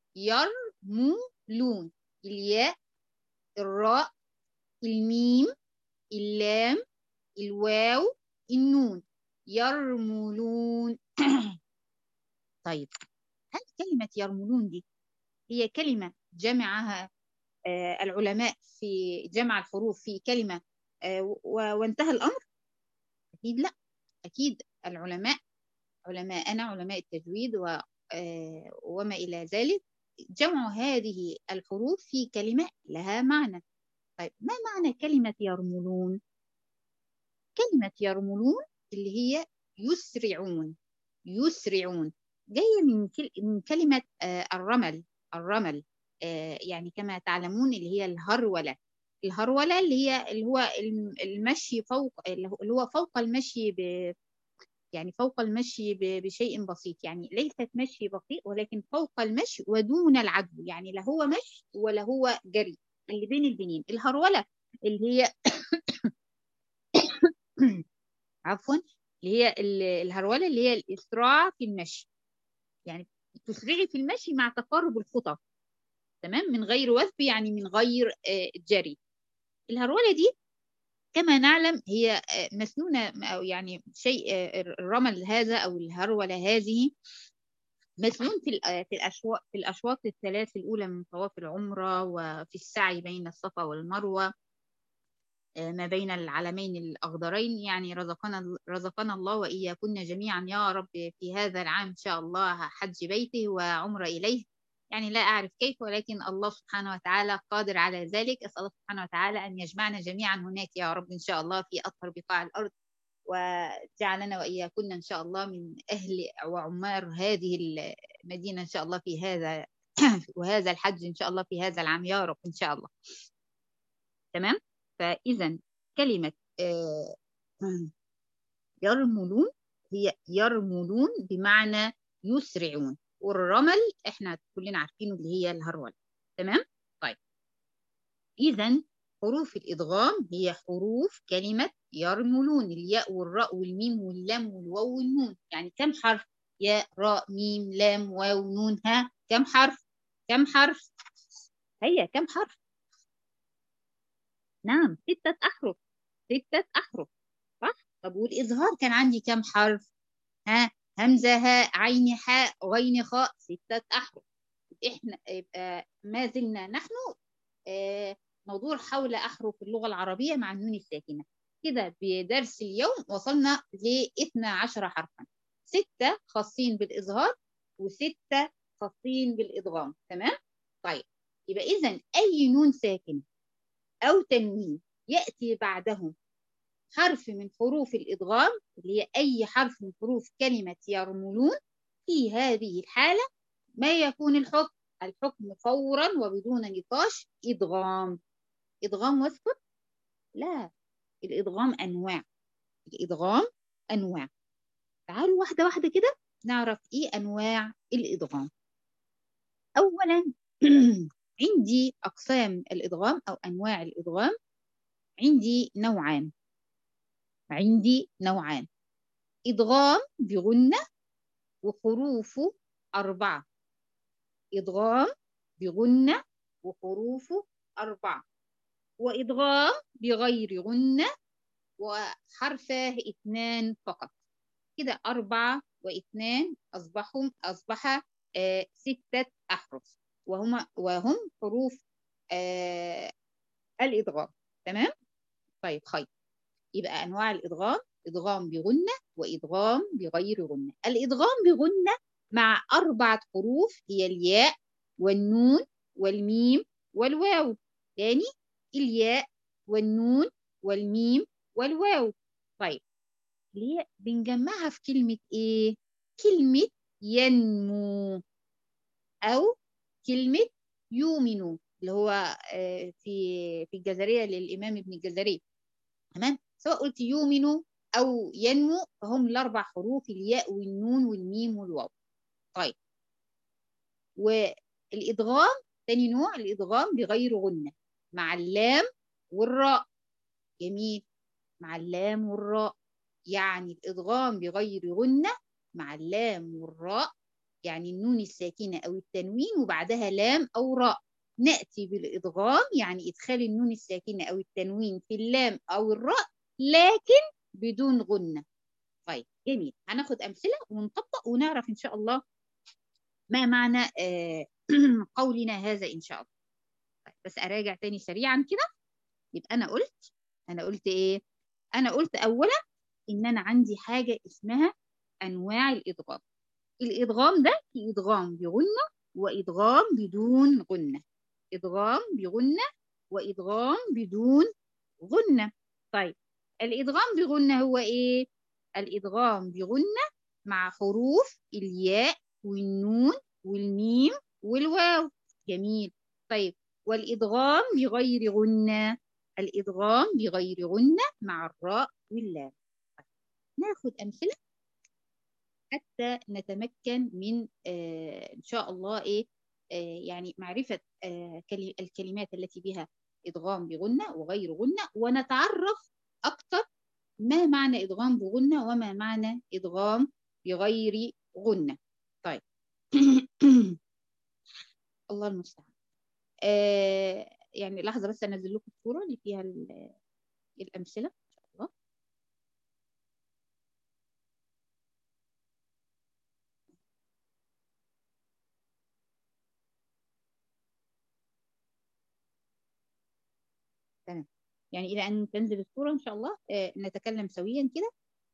يرملون. الياء، الراء، الميم، اللام، الواو، النون. يرملون. طيب هل كلمة يرملون دي هي كلمة جمعها العلماء في جمع الحروف في كلمة وانتهى الأمر؟ أكيد لا. أكيد علماءنا علماء التجويد وما إلى ذلك جمعوا هذه الحروف في كلمة لها معنى. طيب ما معنى كلمة يرملون؟ كلمة يرملون اللي هي يسرعون. يسرعون جاية من كلمة الرمل يعني كما تعلمون اللي هي الهرولة. الهرولة اللي هو المشي فوق، اللي هو فوق المشي يعني فوق المشي بشيء بسيط، يعني ليست مشي بطيء ولكن فوق المشي ودون العدو، يعني لا هو مشي ولا هو جري، اللي بين البنين. الهرولة اللي هي عفوا اللي هي الهرولة اللي هي الإسراع في المشي، يعني تسرعي في المشي مع تقارب الخطى، تمام، من غير وثب يعني من غير جري. الهرولة دي كما نعلم هي مسنونة، أو يعني شيء الرمل هذا أو الهرولة هذه مسنون في الأشواط الثلاث الأولى من طواف العمرة، وفي السعي بين الصفا والمروة ما بين العلمين الأخضرين. يعني رزقنا الله وإياكن جميعا يا رب في هذا العام إن شاء الله حج بيته وعمرة إليه. يعني لا أعرف كيف، ولكن الله سبحانه وتعالى قادر على ذلك. أسأل الله سبحانه وتعالى أن يجمعنا جميعا هناك يا رب إن شاء الله في أطهر بقاع الأرض، وجعلنا وإياكن إن شاء الله من أهل وعمار هذه المدينة إن شاء الله في هذا وهذا الحج إن شاء الله في هذا العام يا رب إن شاء الله. تمام. فإذا كلمة يرملون هي يرملون بمعنى يسرعون، والرمل احنا كلنا عارفينه اللي هي الهرولة. تمام. طيب إذا حروف الإدغام هي حروف كلمة يرملون، الياء والراء والميم واللام والواو والنون. يعني كم حرف؟ ياء راء ميم لام واو نون. ها كم حرف؟ كم حرف؟ هي كم حرف؟ نعم 6 أحرف. 6 أحرف صح؟ طب والإظهار كان عندي كم حرف؟ ها همزة هاء عين حاء غين خاء 6 أحرف. إحنا يبقى ما زلنا نحن موضوع حول أحرف اللغة العربية مع النون الساكنة. كده بدرس اليوم وصلنا ل 12 حرفا، 6 خاصين بالإظهار و6 خاصين بالإدغام. تمام؟ طيب يبقى إذا أي نون ساكن أو تنوين يأتي بعدهم حرف من حروف الإدغام اللي هي أي حرف من حروف كلمة يرملون، في هذه الحالة ما يكون الحكم؟ الحكم فورا وبدون نقاش إدغام. إدغام واسكت؟ لا، الإدغام أنواع. الإدغام أنواع. تعالوا واحدة واحدة كده نعرف إيه أنواع الإدغام. أولا عندي أقسام الإدغام أو أنواع الإدغام. عندي نوعان. إدغام بغنة وحروفه 4. إدغام بغنة وحروفه 4، وإدغام بغير غنة وحرفه 2 فقط. كده 4 و2 أصبح 6 أحرف، وهم حروف الإدغام. تمام؟ طيب خير. يبقى أنواع الإدغام: إدغام بغنة وإدغام بغير غنة. الإدغام بغنة مع 4 حروف هي الياء والنون والميم والواو. يعني الياء والنون والميم والواو. طيب ليه بنجمعها في كلمة إيه؟ كلمة ينمو أو كلمة يؤمن، اللي هو في الجزرية للإمام ابن الجزري. تمام؟ سواء قلت يؤمن أو ينمو فهم ال4 حروف الياء والنون والميم والواو. طيب والإدغام تاني نوع الإدغام بغير غنة مع اللام والراء. جميل، مع اللام والراء. يعني الإدغام بغير غنة مع اللام والراء، يعني النون الساكنة أو التنوين وبعدها لام أو راء. نأتي بالإدغام يعني إدخال النون الساكنة أو التنوين في اللام أو الراء لكن بدون غنة. طيب جميل، هناخد أمثلة ونطبق ونعرف إن شاء الله ما معنى قولنا هذا إن شاء الله. طيب بس أراجع تاني سريعا كده. يبقى أنا قلت إيه؟ أنا قلت أولا إن أنا عندي حاجة اسمها أنواع الإدغام. الإدغام ده في إدغام بغنة وإدغام بدون غنة. إدغام بغنة وإدغام بدون غنة. طيب الإدغام بغنة هو إيه؟ الإدغام بغنة مع حروف الياء والنون والميم والواو. جميل. طيب والإدغام بغير غنة، الإدغام بغير غنة مع الراء واللام. ناخد أمثلة حتى نتمكن من إن شاء الله إيه يعني معرفة الكلمات التي بها إدغام بغنة وغير غنة، ونتعرف أكثر ما معنى إدغام بغنة وما معنى إدغام بغير غنة. طيب الله المستعان. يعني لحظة بس أنزل لكم الصورة اللي فيها الأمثلة إن شاء الله. تمام، يعني إلى أن تنزل الصورة إن شاء الله نتكلم سويا كده.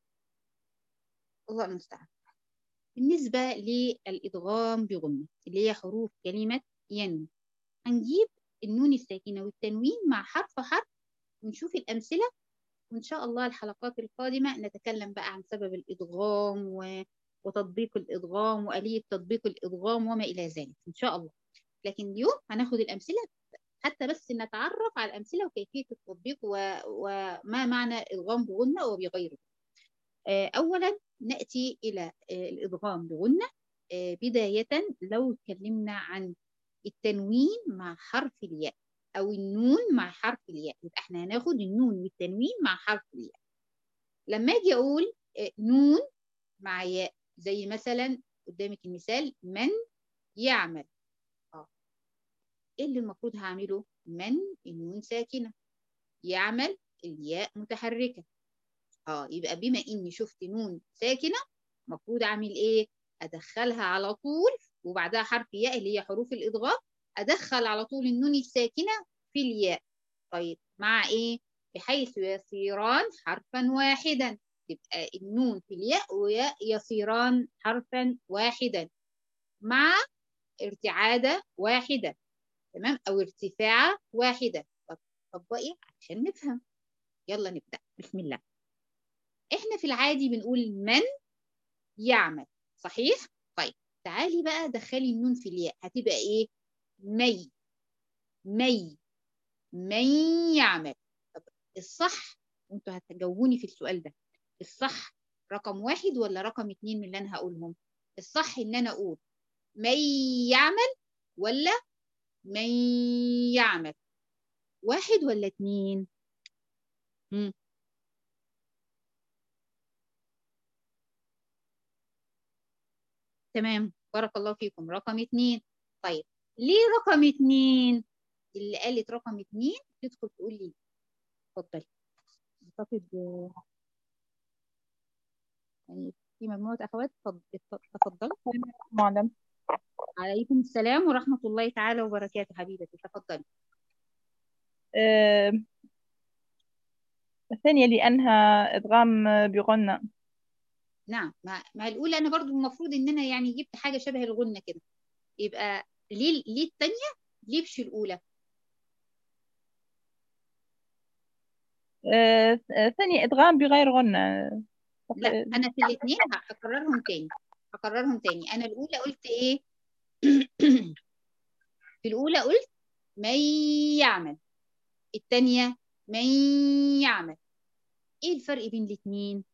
الله المستعان. بالنسبة للإدغام بغنة اللي هي حروف كلمة ينمو، هنجيب النون الساكنة والتنوين مع حرف ونشوف الأمثلة، وإن شاء الله الحلقات القادمة نتكلم بقى عن سبب الإدغام وتطبيق الإدغام وآلية تطبيق الإدغام وما إلى ذلك إن شاء الله. لكن اليوم هناخد الأمثلة حتى بس نتعرف على الأمثلة وكيفية التطبيق وما معنى إدغام بغنة وبغيره. أولا نأتي إلى الإدغام بغنة. بداية لو اتكلمنا عن التنوين مع حرف الياء أو النون مع حرف الياء، يبقى احنا هناخد النون والتنوين مع حرف الياء. لما أجي أقول نون مع ياء زي مثلا قدامك المثال من يعمل، إيه اللي المفروض هعمله؟ من النون ساكنة، يعمل الياء متحركة. يبقى بما إني شفت نون ساكنة المفروض أعمل إيه؟ أدخلها على طول وبعدها حرف ياء اللي هي حروف الإدغام، أدخل على طول النون الساكنة في الياء. طيب مع إيه؟ بحيث يصيران حرفا واحدا، تبقى النون في الياء وياء يصيران حرفا واحدا. مع ارتعادة واحدة، تمام، أو ارتفاعة واحدة. طب طبقي عشان نفهم. يلا نبدأ، بسم الله. احنا في العادي بنقول من يعمل، صحيح؟ طيب تعالي بقى دخلي النون في الياء، هتبقى ايه؟ مي مي من يعمل. طب الصح، وانتوا هتجاوبوني في السؤال ده، الصح رقم 1 ولا رقم 2 من اللي انا هقولهم؟ الصح ان انا اقول من يعمل ولا من يعمل؟ 1 ولا 2؟ تمام، بارك الله فيكم، رقم 2. طيب ليه رقم 2؟ اللي قالت رقم 2 تدخل تقول لي. اتفضلي. اعتقد يعني في مجموعة أخوات. تفضلي. معلم. عليكم السلام ورحمة الله تعالى وبركاته حبيبتي، تفضلي. الثانية لأنها إدغام بغنة. نعم، ما الأولى أنا برضو المفروض إن أنا يعني جبت حاجة شبه الغنة كده، يبقى ليه الثانية؟ ليه مش الأولى؟ ثانية إدغام بغير غنة. لا أنا في الاثنين هكررهم تاني. أنا الأولى قلت إيه؟ في الأولى قلت من يعمل، الثانية من يعمل. إيه الفرق بين الاثنين؟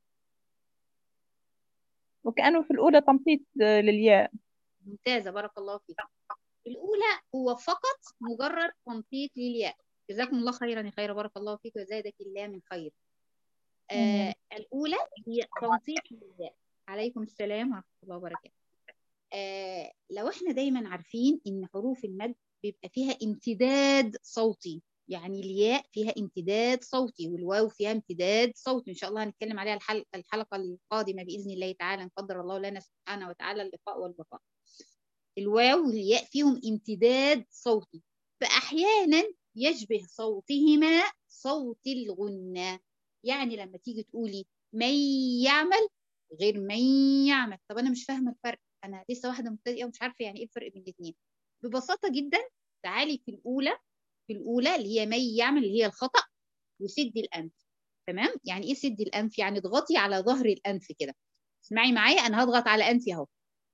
وكأنه في الأولى تمطيط للياء. ممتازة، بارك الله فيك. الأولى هو فقط مجرد تنطيط للياء. جزاكم الله خيرا يا خير، بارك الله فيك وزادك الله من خير. الأولى هي تنطيط للياء. عليكم السلام ورحمة الله وبركاته. لو احنا دايما عارفين إن حروف المد بيبقى فيها امتداد صوتي، يعني الياء فيها امتداد صوتي والواو فيها امتداد صوتي، إن شاء الله هنتكلم عليها الحلقة القادمة بإذن الله تعالى، إن قدر الله لنا سبحانه وتعالى اللقاء والبقاء. الواو والياء فيهم امتداد صوتي، فأحيانا يشبه صوتهما صوت الغنة. يعني لما تيجي تقولي من يعمل غير من يعمل. طب أنا مش فاهمة الفرق، أنا لسه واحدة مبتدئة ومش عارفة يعني إيه الفرق بين الاثنين. ببساطة جدا، تعالي في الأولى اللي هي من يعمل اللي هي الخطأ، وسد الأنف. تمام، يعني إيه سد الأنف؟ يعني اضغطي على ظهر الأنف كده. اسمعي معايا، أنا هضغط على أنفي أهو.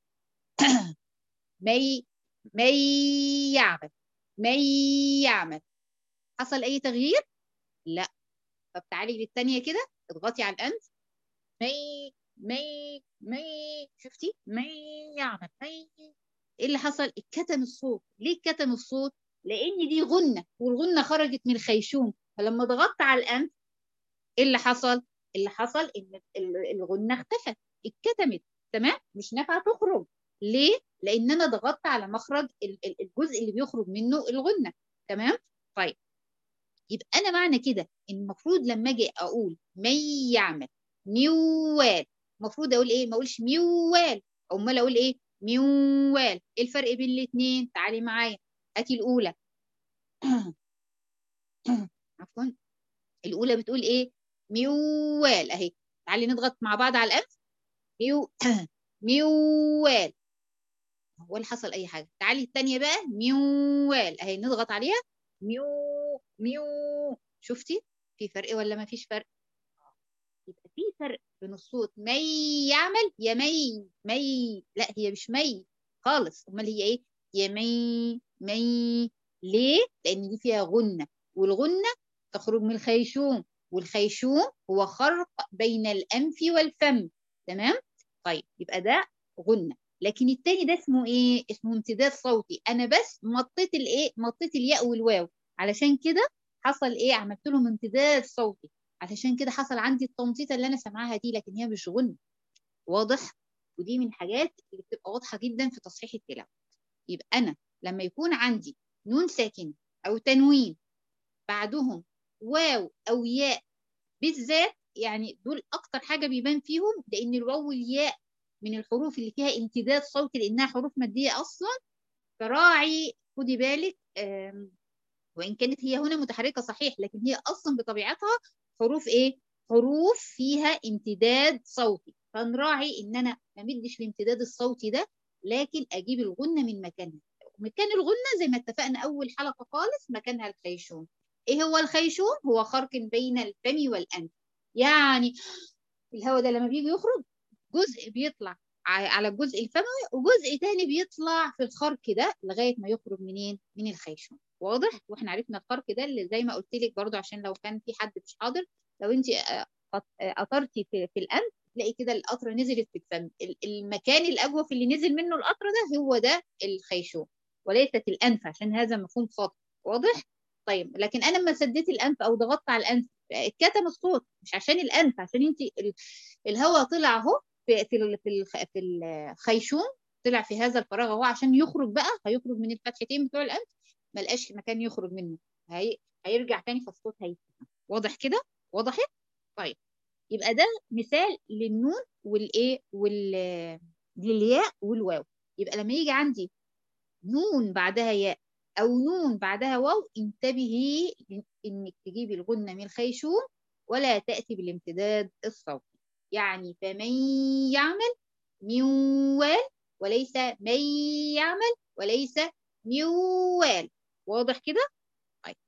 مي يعمل يعمل. حصل اي تغيير؟ لا. طب تعالي للثانيه كده، اضغطي على الانف. مي مي شفتي؟ يعمل ايه اللي حصل؟ اتكتم الصوت. ليه اتكتم الصوت؟ لان دي غنه، والغنه خرجت من الخيشوم، فلما ضغطت على الانف ايه اللي حصل؟ اللي حصل ان الغنه اختفت، اتكتمت. تمام، مش نافعه تخرج. ليه؟ لان انا ضغطت على مخرج الجزء اللي بيخرج منه الغنه. تمام. طيب يبقى انا معنى كده ان المفروض لما اجي اقول مي يعمل ميوال، المفروض اقول ايه؟ ما اقولش ميوال، امال اقول ايه؟ ميوال. ايه الفرق بين الاثنين؟ تعالي معايا، هاتي الاولى. عفوا، الاولى بتقول ايه؟ ميوال اهي. تعالي نضغط مع بعض على الانف. ميوال. هو اللي حصل اي حاجه؟ تعالي الثانيه بقى، ميوال اهي، نضغط عليها. ميو ميو. شفتي في فرق ولا ما فيش فرق؟ يبقى في فرق بين الصوت مي يعمل يا مي. لا هي مش مي خالص، امال هي ايه؟ يا مي. ليه؟ لان دي فيها غنه، والغنه تخرج من الخيشوم، والخيشوم هو خرق بين الانف والفم. تمام. طيب يبقى ده غنه. لكن التاني ده اسمه ايه؟ اسمه امتداد صوتي. انا بس مطيت الايه؟ مطيت الياء والواو، علشان كده حصل ايه؟ عملت لهم امتداد صوتي، علشان كده حصل عندي التنطيطه اللي انا سامعاها دي، لكن هي مش غنى. واضح؟ ودي من الحاجات اللي بتبقى واضحه جدا في تصحيح التلاوه. يبقى انا لما يكون عندي نون ساكنه او تنوين بعدهم واو او ياء بالذات، يعني دول اكتر حاجه بيبان فيهم، لان الواو والياء من الحروف اللي فيها امتداد صوتي لانها حروف ماديه اصلا. فراعي خدي بالك، وإن كانت هي هنا متحركة صحيح، لكن هي أصلا بطبيعتها حروف إيه؟ حروف فيها امتداد صوتي. فنراعي إن أنا ما مدش الامتداد الصوتي ده لكن اجيب الغنه من مكانها. مكان الغنه زي ما اتفقنا اول حلقه خالص مكانها الخيشوم. ايه هو الخيشوم؟ هو خرق بين الفم والانف. يعني الهواء ده لما بيجي يخرج جزء بيطلع على الجزء الفموي وجزء تاني بيطلع في الخرق ده لغايه ما يخرج منين؟ من الخيشوم. واضح؟ واحنا عرفنا الخرق ده اللي زي ما قلت لك برضو عشان لو كان في حد مش حاضر، لو انت قطرتي في الانف تلاقي كده القطره نزلت في الفم، المكان الاجوف اللي نزل منه القطره ده هو ده الخيشوم وليست الانف، عشان هذا مفهوم خاطئ. واضح؟ طيب لكن انا لما سديت الانف او ضغطت على الانف اتكتم الصوت، مش عشان الانف، عشان انت الهواء طلع اهو في الخيشوم، طلع في هذا الفراغ اهو عشان يخرج بقى، هيخرج من الفتحتين بتوع الانف ما لقاش مكان يخرج منه، هيرجع تاني فالصوت هيتكتم. واضح كده؟ وضحت؟ طيب يبقى ده مثال للنون والايه للياء والواو. يبقى لما يجي عندي نون بعدها ياء او نون بعدها واو انتبهي انك تجيبي الغنه من الخيشوم ولا تاتي بالامتداد الصوتي. يعني فمن يعمل من وال وليس من يعمل وليس من وال. واضح كده؟ طيب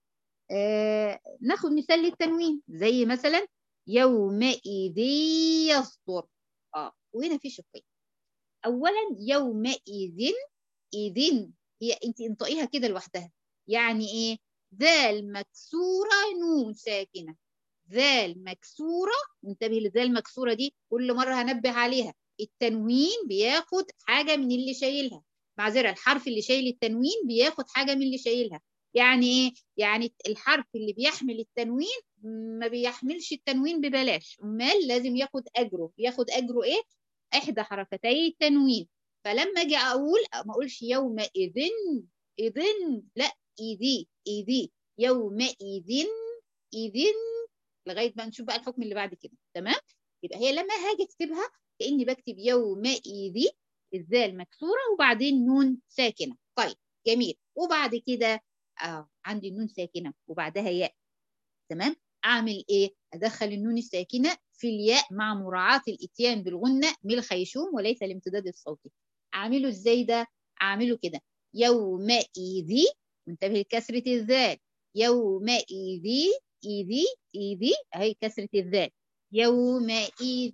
ناخد مثال للتنوين زي مثلا يومئذ يصدر. وهنا في شقين. اولا يومئذ، إذن هي انت انطقيها كده لوحدها. يعني ايه؟ ذال مكسورة نون ساكنة. ذال مكسورة، انتبه للذال المكسورة دي كل مرة هنبه عليها. التنوين بياخد حاجة من اللي شايلها، معذرة الحرف اللي شايل التنوين بياخد حاجة من اللي شايلها. يعني ايه؟ يعني الحرف اللي بيحمل التنوين ما بيحملش التنوين ببلاش، امال لازم ياخد اجره. ياخد اجره ايه؟ احدى حركتي التنوين. فلما اجي اقول ما اقولش يومئذ اذن، لا ايدي يومئذ اذن لغايه ما نشوف بقى الحكم اللي بعد كده. تمام؟ يبقى هي لما هاجي اكتبها كاني بكتب يومئذ، الذال مكسوره وبعدين نون ساكنه. طيب جميل. وبعد كده عندي النون ساكنه وبعدها ياء. تمام؟ اعمل ايه؟ ادخل النون الساكنه في الياء مع مراعاه الاتيان بالغنه من الخيشوم وليس الامتداد الصوتي. اعمله ازاي ده؟ اعمله كده يومئذ، وانتبه لكسره الذال. يومئذ ايذي اهي كسره الذال. يومئذ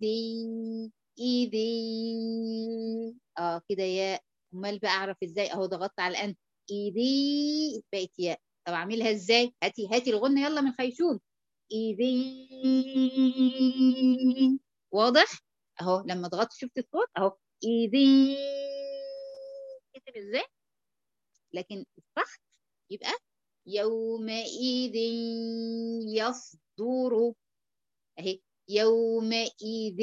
ايذي كده ياء. امال بقى اعرف ازاي؟ اهو ضغطت على الانف ايذي بقت ياء. طب اعملها ازاي؟ هاتي الغنه يلا من خيشوم. ايذي. واضح؟ اهو لما ضغطت شفت الصوت اهو ايذي. كتب ازاي؟ لكن الصح يبقى يومئذ يصدر اهي يومئذ.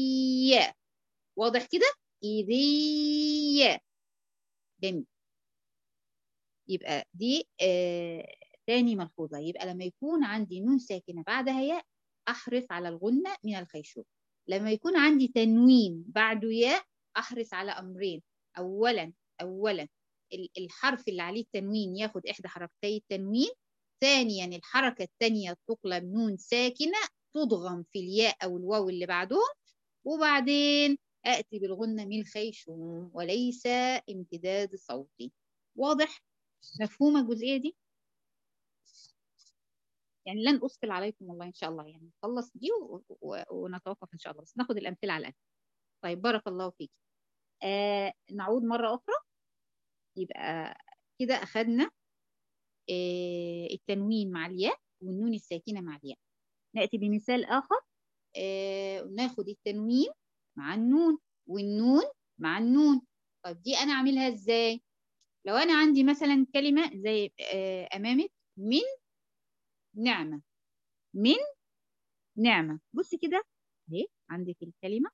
واضح كده؟ إذي. جميل. يبقى دي تاني ملحوظة. يبقى لما يكون عندي نون ساكنة بعدها ياء أحرص على الغنة من الخيشوم. لما يكون عندي تنوين بعده ياء أحرص على أمرين. أولا الحرف اللي عليه التنوين ياخد إحدى حركتي التنوين. ثانيا الحركة الثانية تقلب نون ساكنة تضغم في الياء أو الواو اللي بعدهم، وبعدين أتي بالغنة من الخيشوم وليس امتداد صوتي. واضح؟ مفهومة الجزئية دي؟ يعني لن أثقل عليكم والله إن شاء الله، يعني نخلص دي ونتوقف إن شاء الله، بس ناخد الأمثلة على الأقل. طيب بارك الله فيك. نعود مرة أخرى. يبقى كده أخذنا التنوين مع الياء والنون الساكنة مع الياء. نأتي بمثال آخر. ناخد التنوين مع النون والنون مع النون. طب دي أنا أعملها إزاي؟ لو أنا عندي مثلا كلمة زي أمامك من نعمة. من نعمة. بصي كده اهي عندك الكلمة.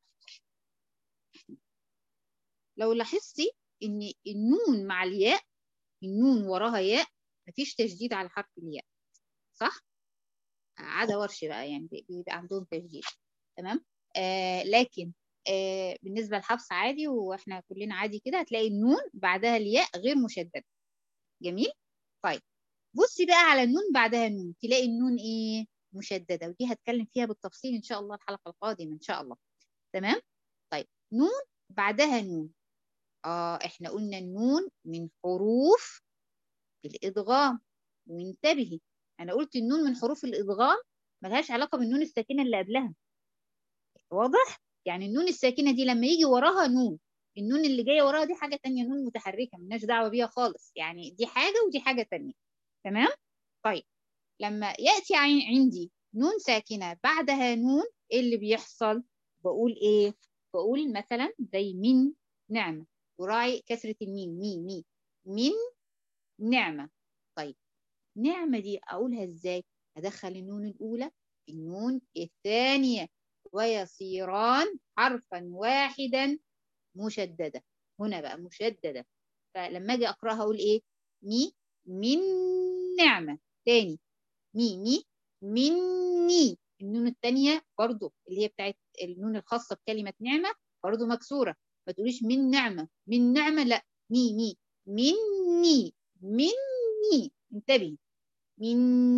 لو لاحظتي ان النون مع الياء، النون وراها ياء، مفيش تشديد على حرف الياء، صح؟ عدا ورش بقى يعني بيبقى عندهم تشديد. تمام؟ لكن بالنسبة لحفص عادي واحنا كلنا عادي كده هتلاقي النون بعدها الياء غير مشددة. جميل؟ طيب بصي بقى على النون بعدها نون تلاقي النون ايه؟ مشددة، ودي هتكلم فيها بالتفصيل ان شاء الله الحلقة القادمة ان شاء الله. تمام؟ طيب نون بعدها نون احنا قلنا النون من حروف الادغام، وانتبهي انا قلت النون من حروف الادغام ملهاش علاقه بالنون الساكنه اللي قبلها. واضح؟ يعني النون الساكنه دي لما يجي وراها نون، النون اللي جايه وراها دي حاجه تانية، نون متحركه ملناش دعوه بيها خالص، يعني دي حاجه ودي حاجه تانية. تمام؟ طيب لما ياتي عندي نون ساكنه بعدها نون، ايه اللي بيحصل؟ بقول ايه؟ بقول مثلا زي من نعمه، وراعي كسره الميم، مي من نعمه. طيب نعمه دي اقولها ازاي؟ ادخل النون الاولى في النون الثانيه ويصيران حرفا واحدا مشدده. هنا بقى مشدده، فلما اجي اقراها اقول ايه؟ مي من نعمه. تاني مي مني. النون الثانيه برضو اللي هي بتاعت النون الخاصه بكلمه نعمه برضو مكسوره، ما تقوليش من نعمه، من نعمه لا، مي مني مني. انتبهي، من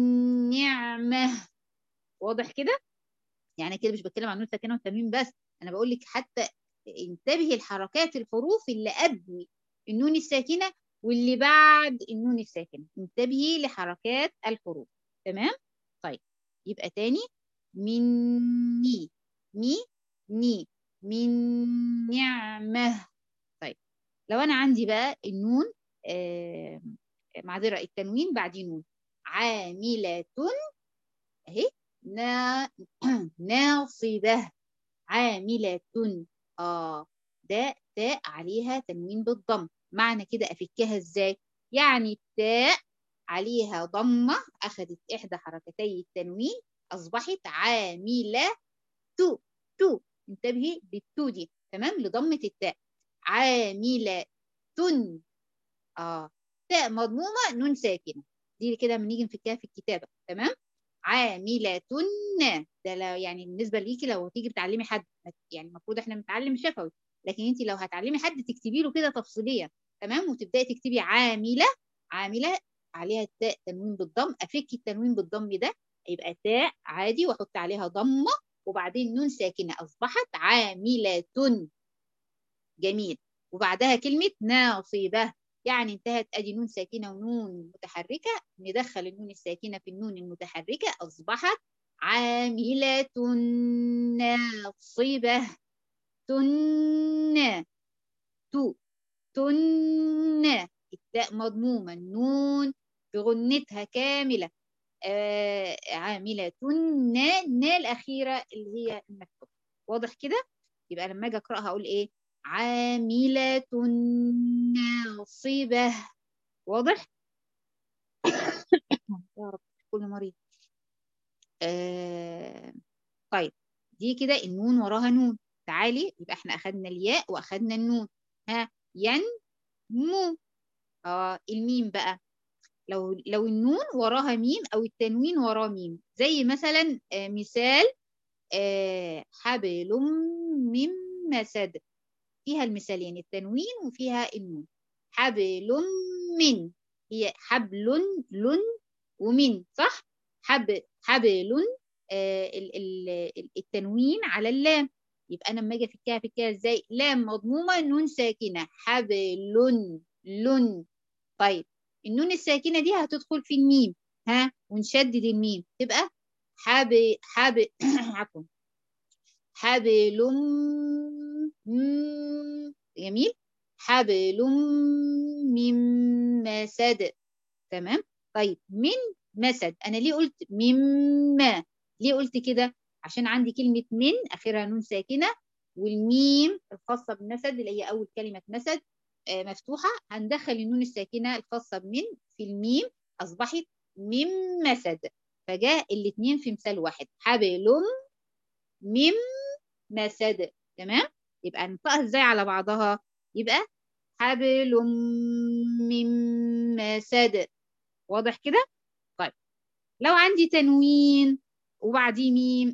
نعمه. واضح كده؟ يعني كده مش بتكلم عن نون ساكنه والتنوين بس، انا بقول لك حتى انتبهي الحركات الحروف اللي قبل النون الساكنه واللي بعد النون الساكنه، انتبهي لحركات الحروف. تمام؟ طيب يبقى تاني، مني مي ني من نعمه. طيب لو انا عندي بقى النون معذره التنوين بعدين نون، عامله اهي، نا ناصبة، عاملة. ده تاء عليها تنوين بالضم، معنى كده أفكها إزاي؟ يعني التاء عليها ضمة، أخذت إحدى حركتي التنوين أصبحت عاملة. تو انتبهي بالتو دي، تمام، لضمة التاء، عاملة. تاء مضمومة نون ساكنة، دي كده لما نيجي نفكها في الكتابة. تمام؟ عاملة. ده يعني بالنسبة ليكي لو تيجي بتعلمي حد، يعني المفروض احنا بنتعلم شفوي، لكن انت لو هتعلمي حد تكتبي له كده تفصيليا. تمام؟ وتبداي تكتبي عاملة. عاملة عليها التاء تنوين بالضم، افك التنوين بالضم ده يبقى تاء عادي واحط عليها ضمة وبعدين نون ساكنة اصبحت عاملة. جميل. وبعدها كلمة ناصبة، يعني انتهت ادي نون ساكنة ونون متحركة، ندخل النون الساكنة في النون المتحركة أصبحت عاملة ناصبة. تن تو تن، التاء مضمومة، النون بغنتها كاملة، عاملة نا الأخيرة اللي هي المفتوحة. واضح كده؟ يبقى لما أجي أقرأها أقول إيه؟ عاملة ناصبة. واضح؟ يا رب كل مريض. طيب دي كده النون وراها نون. تعالي يبقى احنا أخدنا الياء وأخدنا النون. ينمو. الميم بقى، لو النون وراها ميم أو التنوين وراه ميم، زي مثلا مثال حبل من مسد، فيها المثالين التنوين وفيها النون. حبل من، هي حبل لن ومن، صح؟ حبل التنوين على اللام، يبقى انا لما اجي افكها ازاي؟ لام مضمومه نون ساكنه، حبل لن. طيب النون الساكنه دي هتدخل في الميم، ونشدد الميم تبقى عفوا، حبل جميل، حبل من مسد. تمام؟ طيب من مسد، انا ليه قلت مما؟ ليه قلت كده؟ عشان عندي كلمة من اخرها نون ساكنة، والميم الخاصة بمسد اللي هي اول كلمة مسد مفتوحة، هندخل النون الساكنة الخاصة بمن في الميم اصبحت من مسد، فجاء الاثنين في مثال واحد، حبل من مسد. تمام؟ يبقى ننطقها ازاي على بعضها؟ يبقى حبل من مسد. واضح كده؟ طيب لو عندي تنوين وبعديه ميم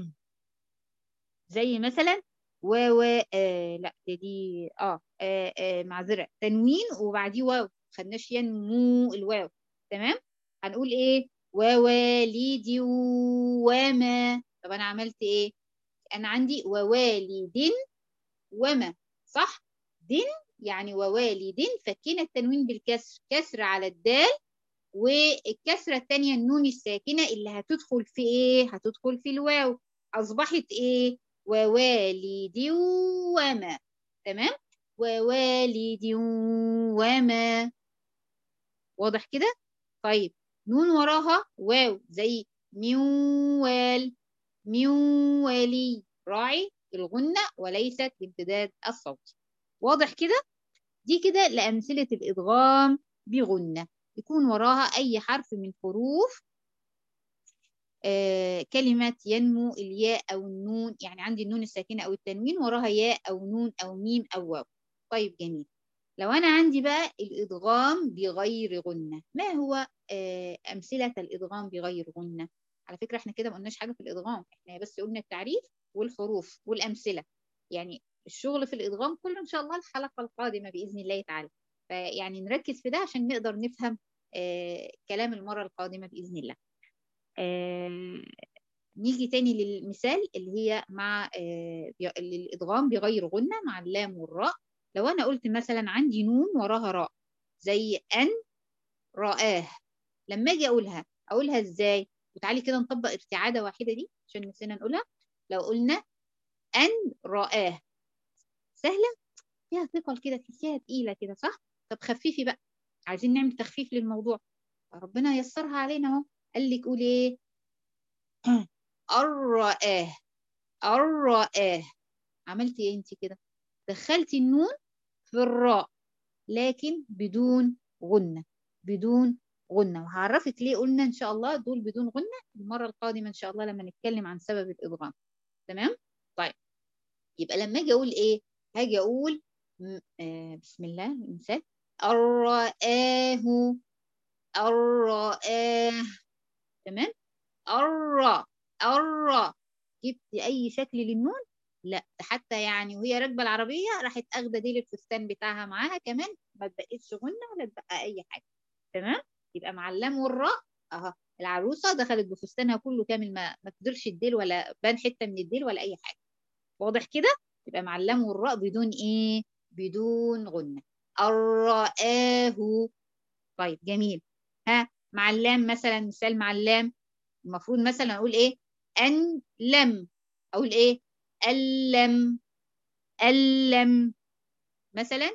زي مثلا لا دي معذرة، تنوين وبعديه واو، خدناش ينمو الواو. تمام؟ هنقول ايه؟ ووالد وما. طب انا عملت ايه؟ انا عندي ووالد وما، صح؟ دين يعني ووالد، فكينا التنوين بالكسر، كسر على الدال، والكسرة التانية النون الساكنة اللي هتدخل في ايه؟ هتدخل في الواو، أصبحت ايه؟ ووالد وما. تمام؟ ووالد وما. واضح كده؟ طيب نون وراها واو زي موال، موالي، راعي الغنة وليست الامتداد الصوتي. واضح كده؟ دي كده لأمثلة الإدغام بغنة، يكون وراها أي حرف من حروف كلمة ينمو، الياء أو النون، يعني عندي النون الساكنة أو التنوين وراها ياء أو نون أو ميم أو واو. طيب جميل. لو أنا عندي بقى الإدغام بغير غنة، ما هو أمثلة الإدغام بغير غنة؟ على فكرة احنا كده ما قلناش حاجة في الإدغام، احنا بس قلنا التعريف والحروف والأمثلة. يعني الشغل في الإدغام كله إن شاء الله الحلقة القادمة بإذن الله تعالى، فيعني نركز في ده عشان نقدر نفهم كلام المرة القادمة بإذن الله. نيجي تاني للمثال اللي هي مع الإدغام بغير غنة مع اللام والراء. لو أنا قلت مثلا عندي نون وراها راء زي أن رآه، لما أجي أقولها إزاي؟ وتعالي كده نطبق ارتعادة واحدة دي عشان نسينا نقولها. لو قلنا أن رآه، سهلة، فيها ثقل كده، تحسيها تقيلة كده، صح؟ طب خففي بقى، عايزين نعمل تخفيف للموضوع، ربنا يسرها علينا اهو. قال لك قولي ايه؟ الرآه، الرآه. عملتي ايه انت كده؟ دخلتي النون في الراء لكن بدون غنة، بدون غنة. وهعرفك ليه قلنا ان شاء الله دول بدون غنة المرة القادمة ان شاء الله لما نتكلم عن سبب الإدغام. تمام؟ طيب يبقى لما اجي اقول ايه؟ هاجي اقول بسم الله المثال، الرآه، الرآه. تمام؟ الراء، الراء. جبت اي شكل للنون؟ لا، ده حتى يعني وهي راكبه العربيه راحت اخده ديل الفستان بتاعها معاها كمان، ما تبقتش غنه ولا تبقى اي حاجه. تمام؟ يبقى مع اللام والراء اهو، العروسه دخلت بفستانها كله كامل، ما تديرش الديل ولا بان حته من الديل ولا اي حاجه. واضح كده؟ يبقى مع اللام والراء بدون ايه؟ بدون غنه. الرآه. طيب جميل. ها مع اللام مثلا، مثال مع اللام، المفروض مثلا اقول ايه؟ ان لم، اقول ايه؟ الم، الم. مثلا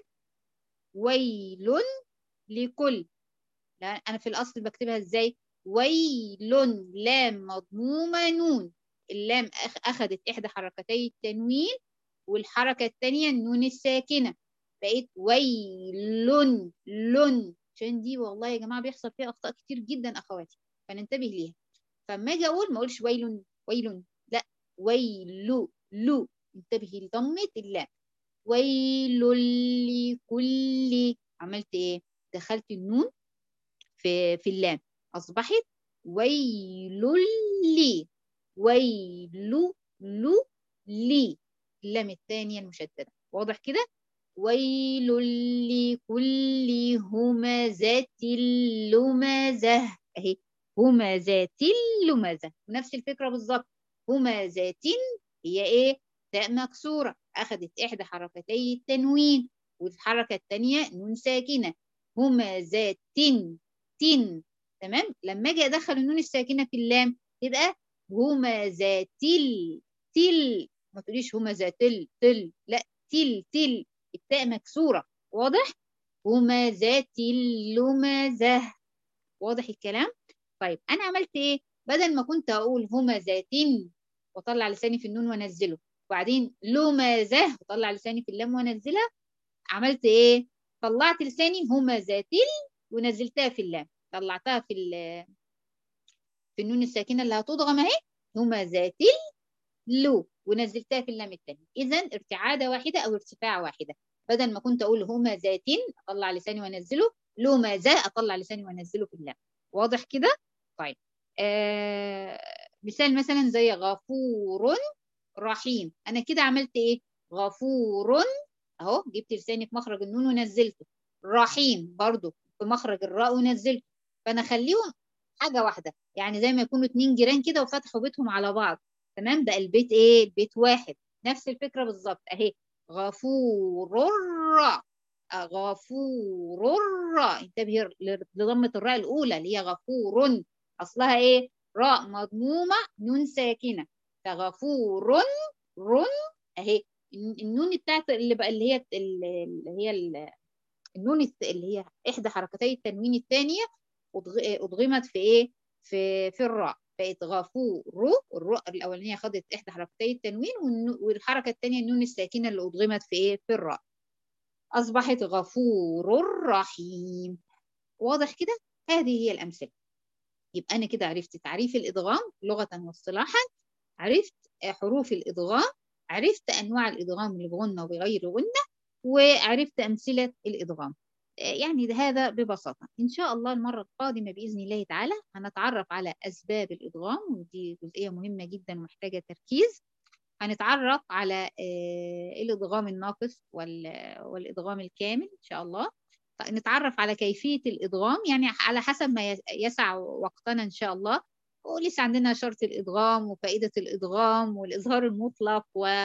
ويل لكل، لا انا في الاصل بكتبها ازاي؟ ويل، لام مضمومه نون، اللام اخذت احدى حركتي التنوين والحركه الثانيه النون الساكنه، بقيت ويل، لن. عشان دي والله يا جماعه بيحصل فيها اخطاء كتير جدا اخواتي، فننتبه ليها. فما اجي اقول ما اقولش ويل، ويل، لا، ويل، لو، انتبهي لضمه اللام. ويل لكل، عملت ايه؟ دخلت النون في اللام، اصبحت ويل لي، ويل لو لي، اللام الثانيه المشدده. واضح كده؟ ويل لكل همزة لمزة، اهي همزة لمزة، نفس الفكرة بالظبط. همزة هي ايه؟ تاء مكسورة اخذت احدى حركتي التنوين والحركة الثانية نون ساكنة، همزة تن. تمام؟ لما اجي ادخل النون الساكنة في اللام تبقى همزة تل، ما تقوليش همزة تل، لا، تل، التاء مكسورة. واضح؟ همزة اللمزة. واضح الكلام؟ طيب أنا عملت إيه؟ بدل ما كنت أقول همزة وأطلع لساني في النون وأنزله، وبعدين لمزة وأطلع لساني في اللام وأنزلها، عملت إيه؟ طلعت لساني همزة ونزلتها في اللام، طلعتها في النون الساكنة اللي هتضغم أهي، همزة لو، ونزلتها في اللام الثانية. إذا ارتعادة واحدة أو ارتفاع واحدة، بدل ما كنت أقول همزات أطلع لساني وأنزله، لمزة أطلع لساني وأنزله في اللام. واضح كده؟ طيب مثال مثلا زي غفور رحيم، أنا كده عملت إيه؟ غفور أهو، جبت لساني في مخرج النون ونزلته، رحيم برضو في مخرج الراء ونزلته، فأنا أخليهم حاجة واحدة، يعني زي ما يكونوا اتنين جيران كده وفتحوا بيتهم على بعض. تمام؟ ده البيت ايه؟ البيت واحد، نفس الفكرة بالظبط اهي، غفور غفور الراء، انتبه لضمة الراء الأولى اللي هي غفور، أصلها إيه؟ راء مضمومة نون ساكنة، فغفور رن أهي. النون بتاعت النون اللي هي إحدى حركتي التنوين الثانية أضغمت في إيه؟ في الراء، بقت غفور. الراء الأولانية خدت إحدى حركتي التنوين، والحركة الثانية النون الساكنة اللي أضغمت في إيه؟ في الراء، أصبحت غفور رحيم. واضح كده؟ هذه هي الأمثلة. يبقى أنا كده عرفت تعريف الإدغام لغة واصطلاحا، عرفت حروف الإدغام، عرفت أنواع الإدغام اللي بغنة وبغير غنة، وعرفت أمثلة الإدغام. يعني هذا ببساطة. إن شاء الله المرة القادمة بإذن الله تعالى هنتعرف على أسباب الإدغام، ودي جزئية مهمة جدا ومحتاجة تركيز. هنتعرف على الإدغام الناقص والإدغام الكامل إن شاء الله. نتعرف على كيفية الإدغام يعني على حسب ما يسع وقتنا إن شاء الله. ولسه عندنا شرط الإدغام وفائدة الإدغام والإظهار المطلق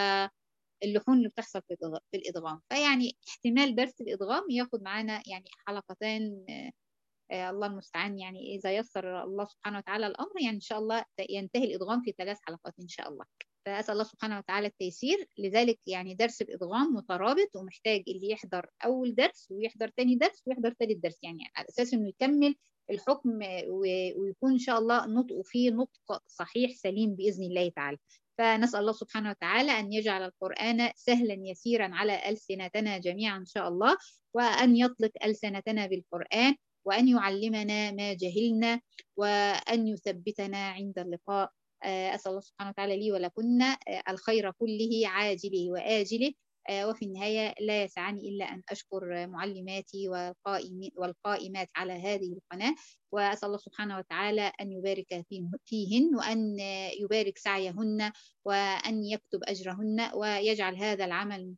واللحون اللي بتحصل في الإدغام. فيعني احتمال درس الإدغام ياخد معانا يعني حلقتين، الله المستعان. يعني إذا يسر الله سبحانه وتعالى الأمر يعني إن شاء الله ينتهي الإدغام في 3 حلقات إن شاء الله. فأسأل الله سبحانه وتعالى التيسير. لذلك يعني درس الإدغام مترابط ومحتاج اللي يحضر أول درس ويحضر تاني درس ويحضر تالت درس، يعني على أساس إنه يكمل الحكم ويكون إن شاء الله نطقه فيه نطق صحيح سليم بإذن الله تعالى. فنسأل الله سبحانه وتعالى أن يجعل القرآن سهلا يسيرا على ألسنتنا جميعا إن شاء الله، وأن يطلق ألسنتنا بالقرآن، وأن يعلمنا ما جهلنا، وأن يثبتنا عند اللقاء. أسأل الله سبحانه وتعالى لي ولكن الخير كله عاجله وآجله. وفي النهاية لا يسعني إلا أن أشكر معلماتي والقائمات على هذه القناة، وأسأل الله سبحانه وتعالى أن يبارك فيهن، وأن يبارك سعيهن، وأن يكتب أجرهن، ويجعل هذا العمل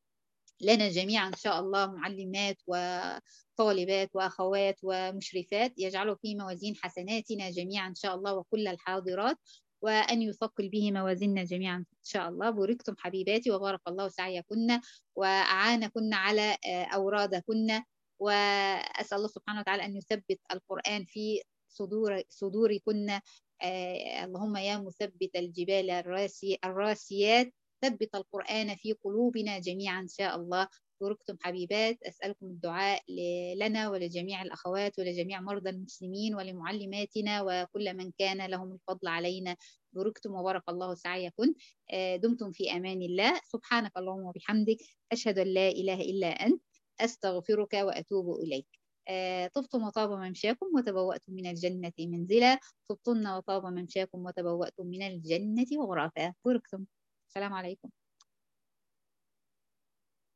لنا جميعا إن شاء الله، معلمات وطالبات وأخوات ومشرفات، يجعله في موازين حسناتنا جميعا إن شاء الله وكل الحاضرات، وأن يثقل به موازيننا جميعا إن شاء الله. بوركتم حبيباتي وبارك الله سعيكن وأعانكن على أورادكن، وأسأل الله سبحانه وتعالى أن يثبت القرآن في صدوركن. اللهم يا مثبت الجبال الراسيات ثبت القرآن في قلوبنا جميعا إن شاء الله. بوركتم حبيبات. أسألكم الدعاء لنا ولجميع الأخوات ولجميع مرضى المسلمين ولمعلماتنا وكل من كان لهم الفضل علينا. بوركتم وبارك الله سعيكم. دمتم في أمان الله. سبحانك اللهم وبحمدك، أشهد أن لا إله إلا أنت، أستغفرك وأتوب إليك. طبتم وطاب ممشاكم وتبوأتم من الجنة منزلا، طبتن وطاب ممشاكم وتبوأتم من الجنة غرفا. بوركتم. السلام عليكم.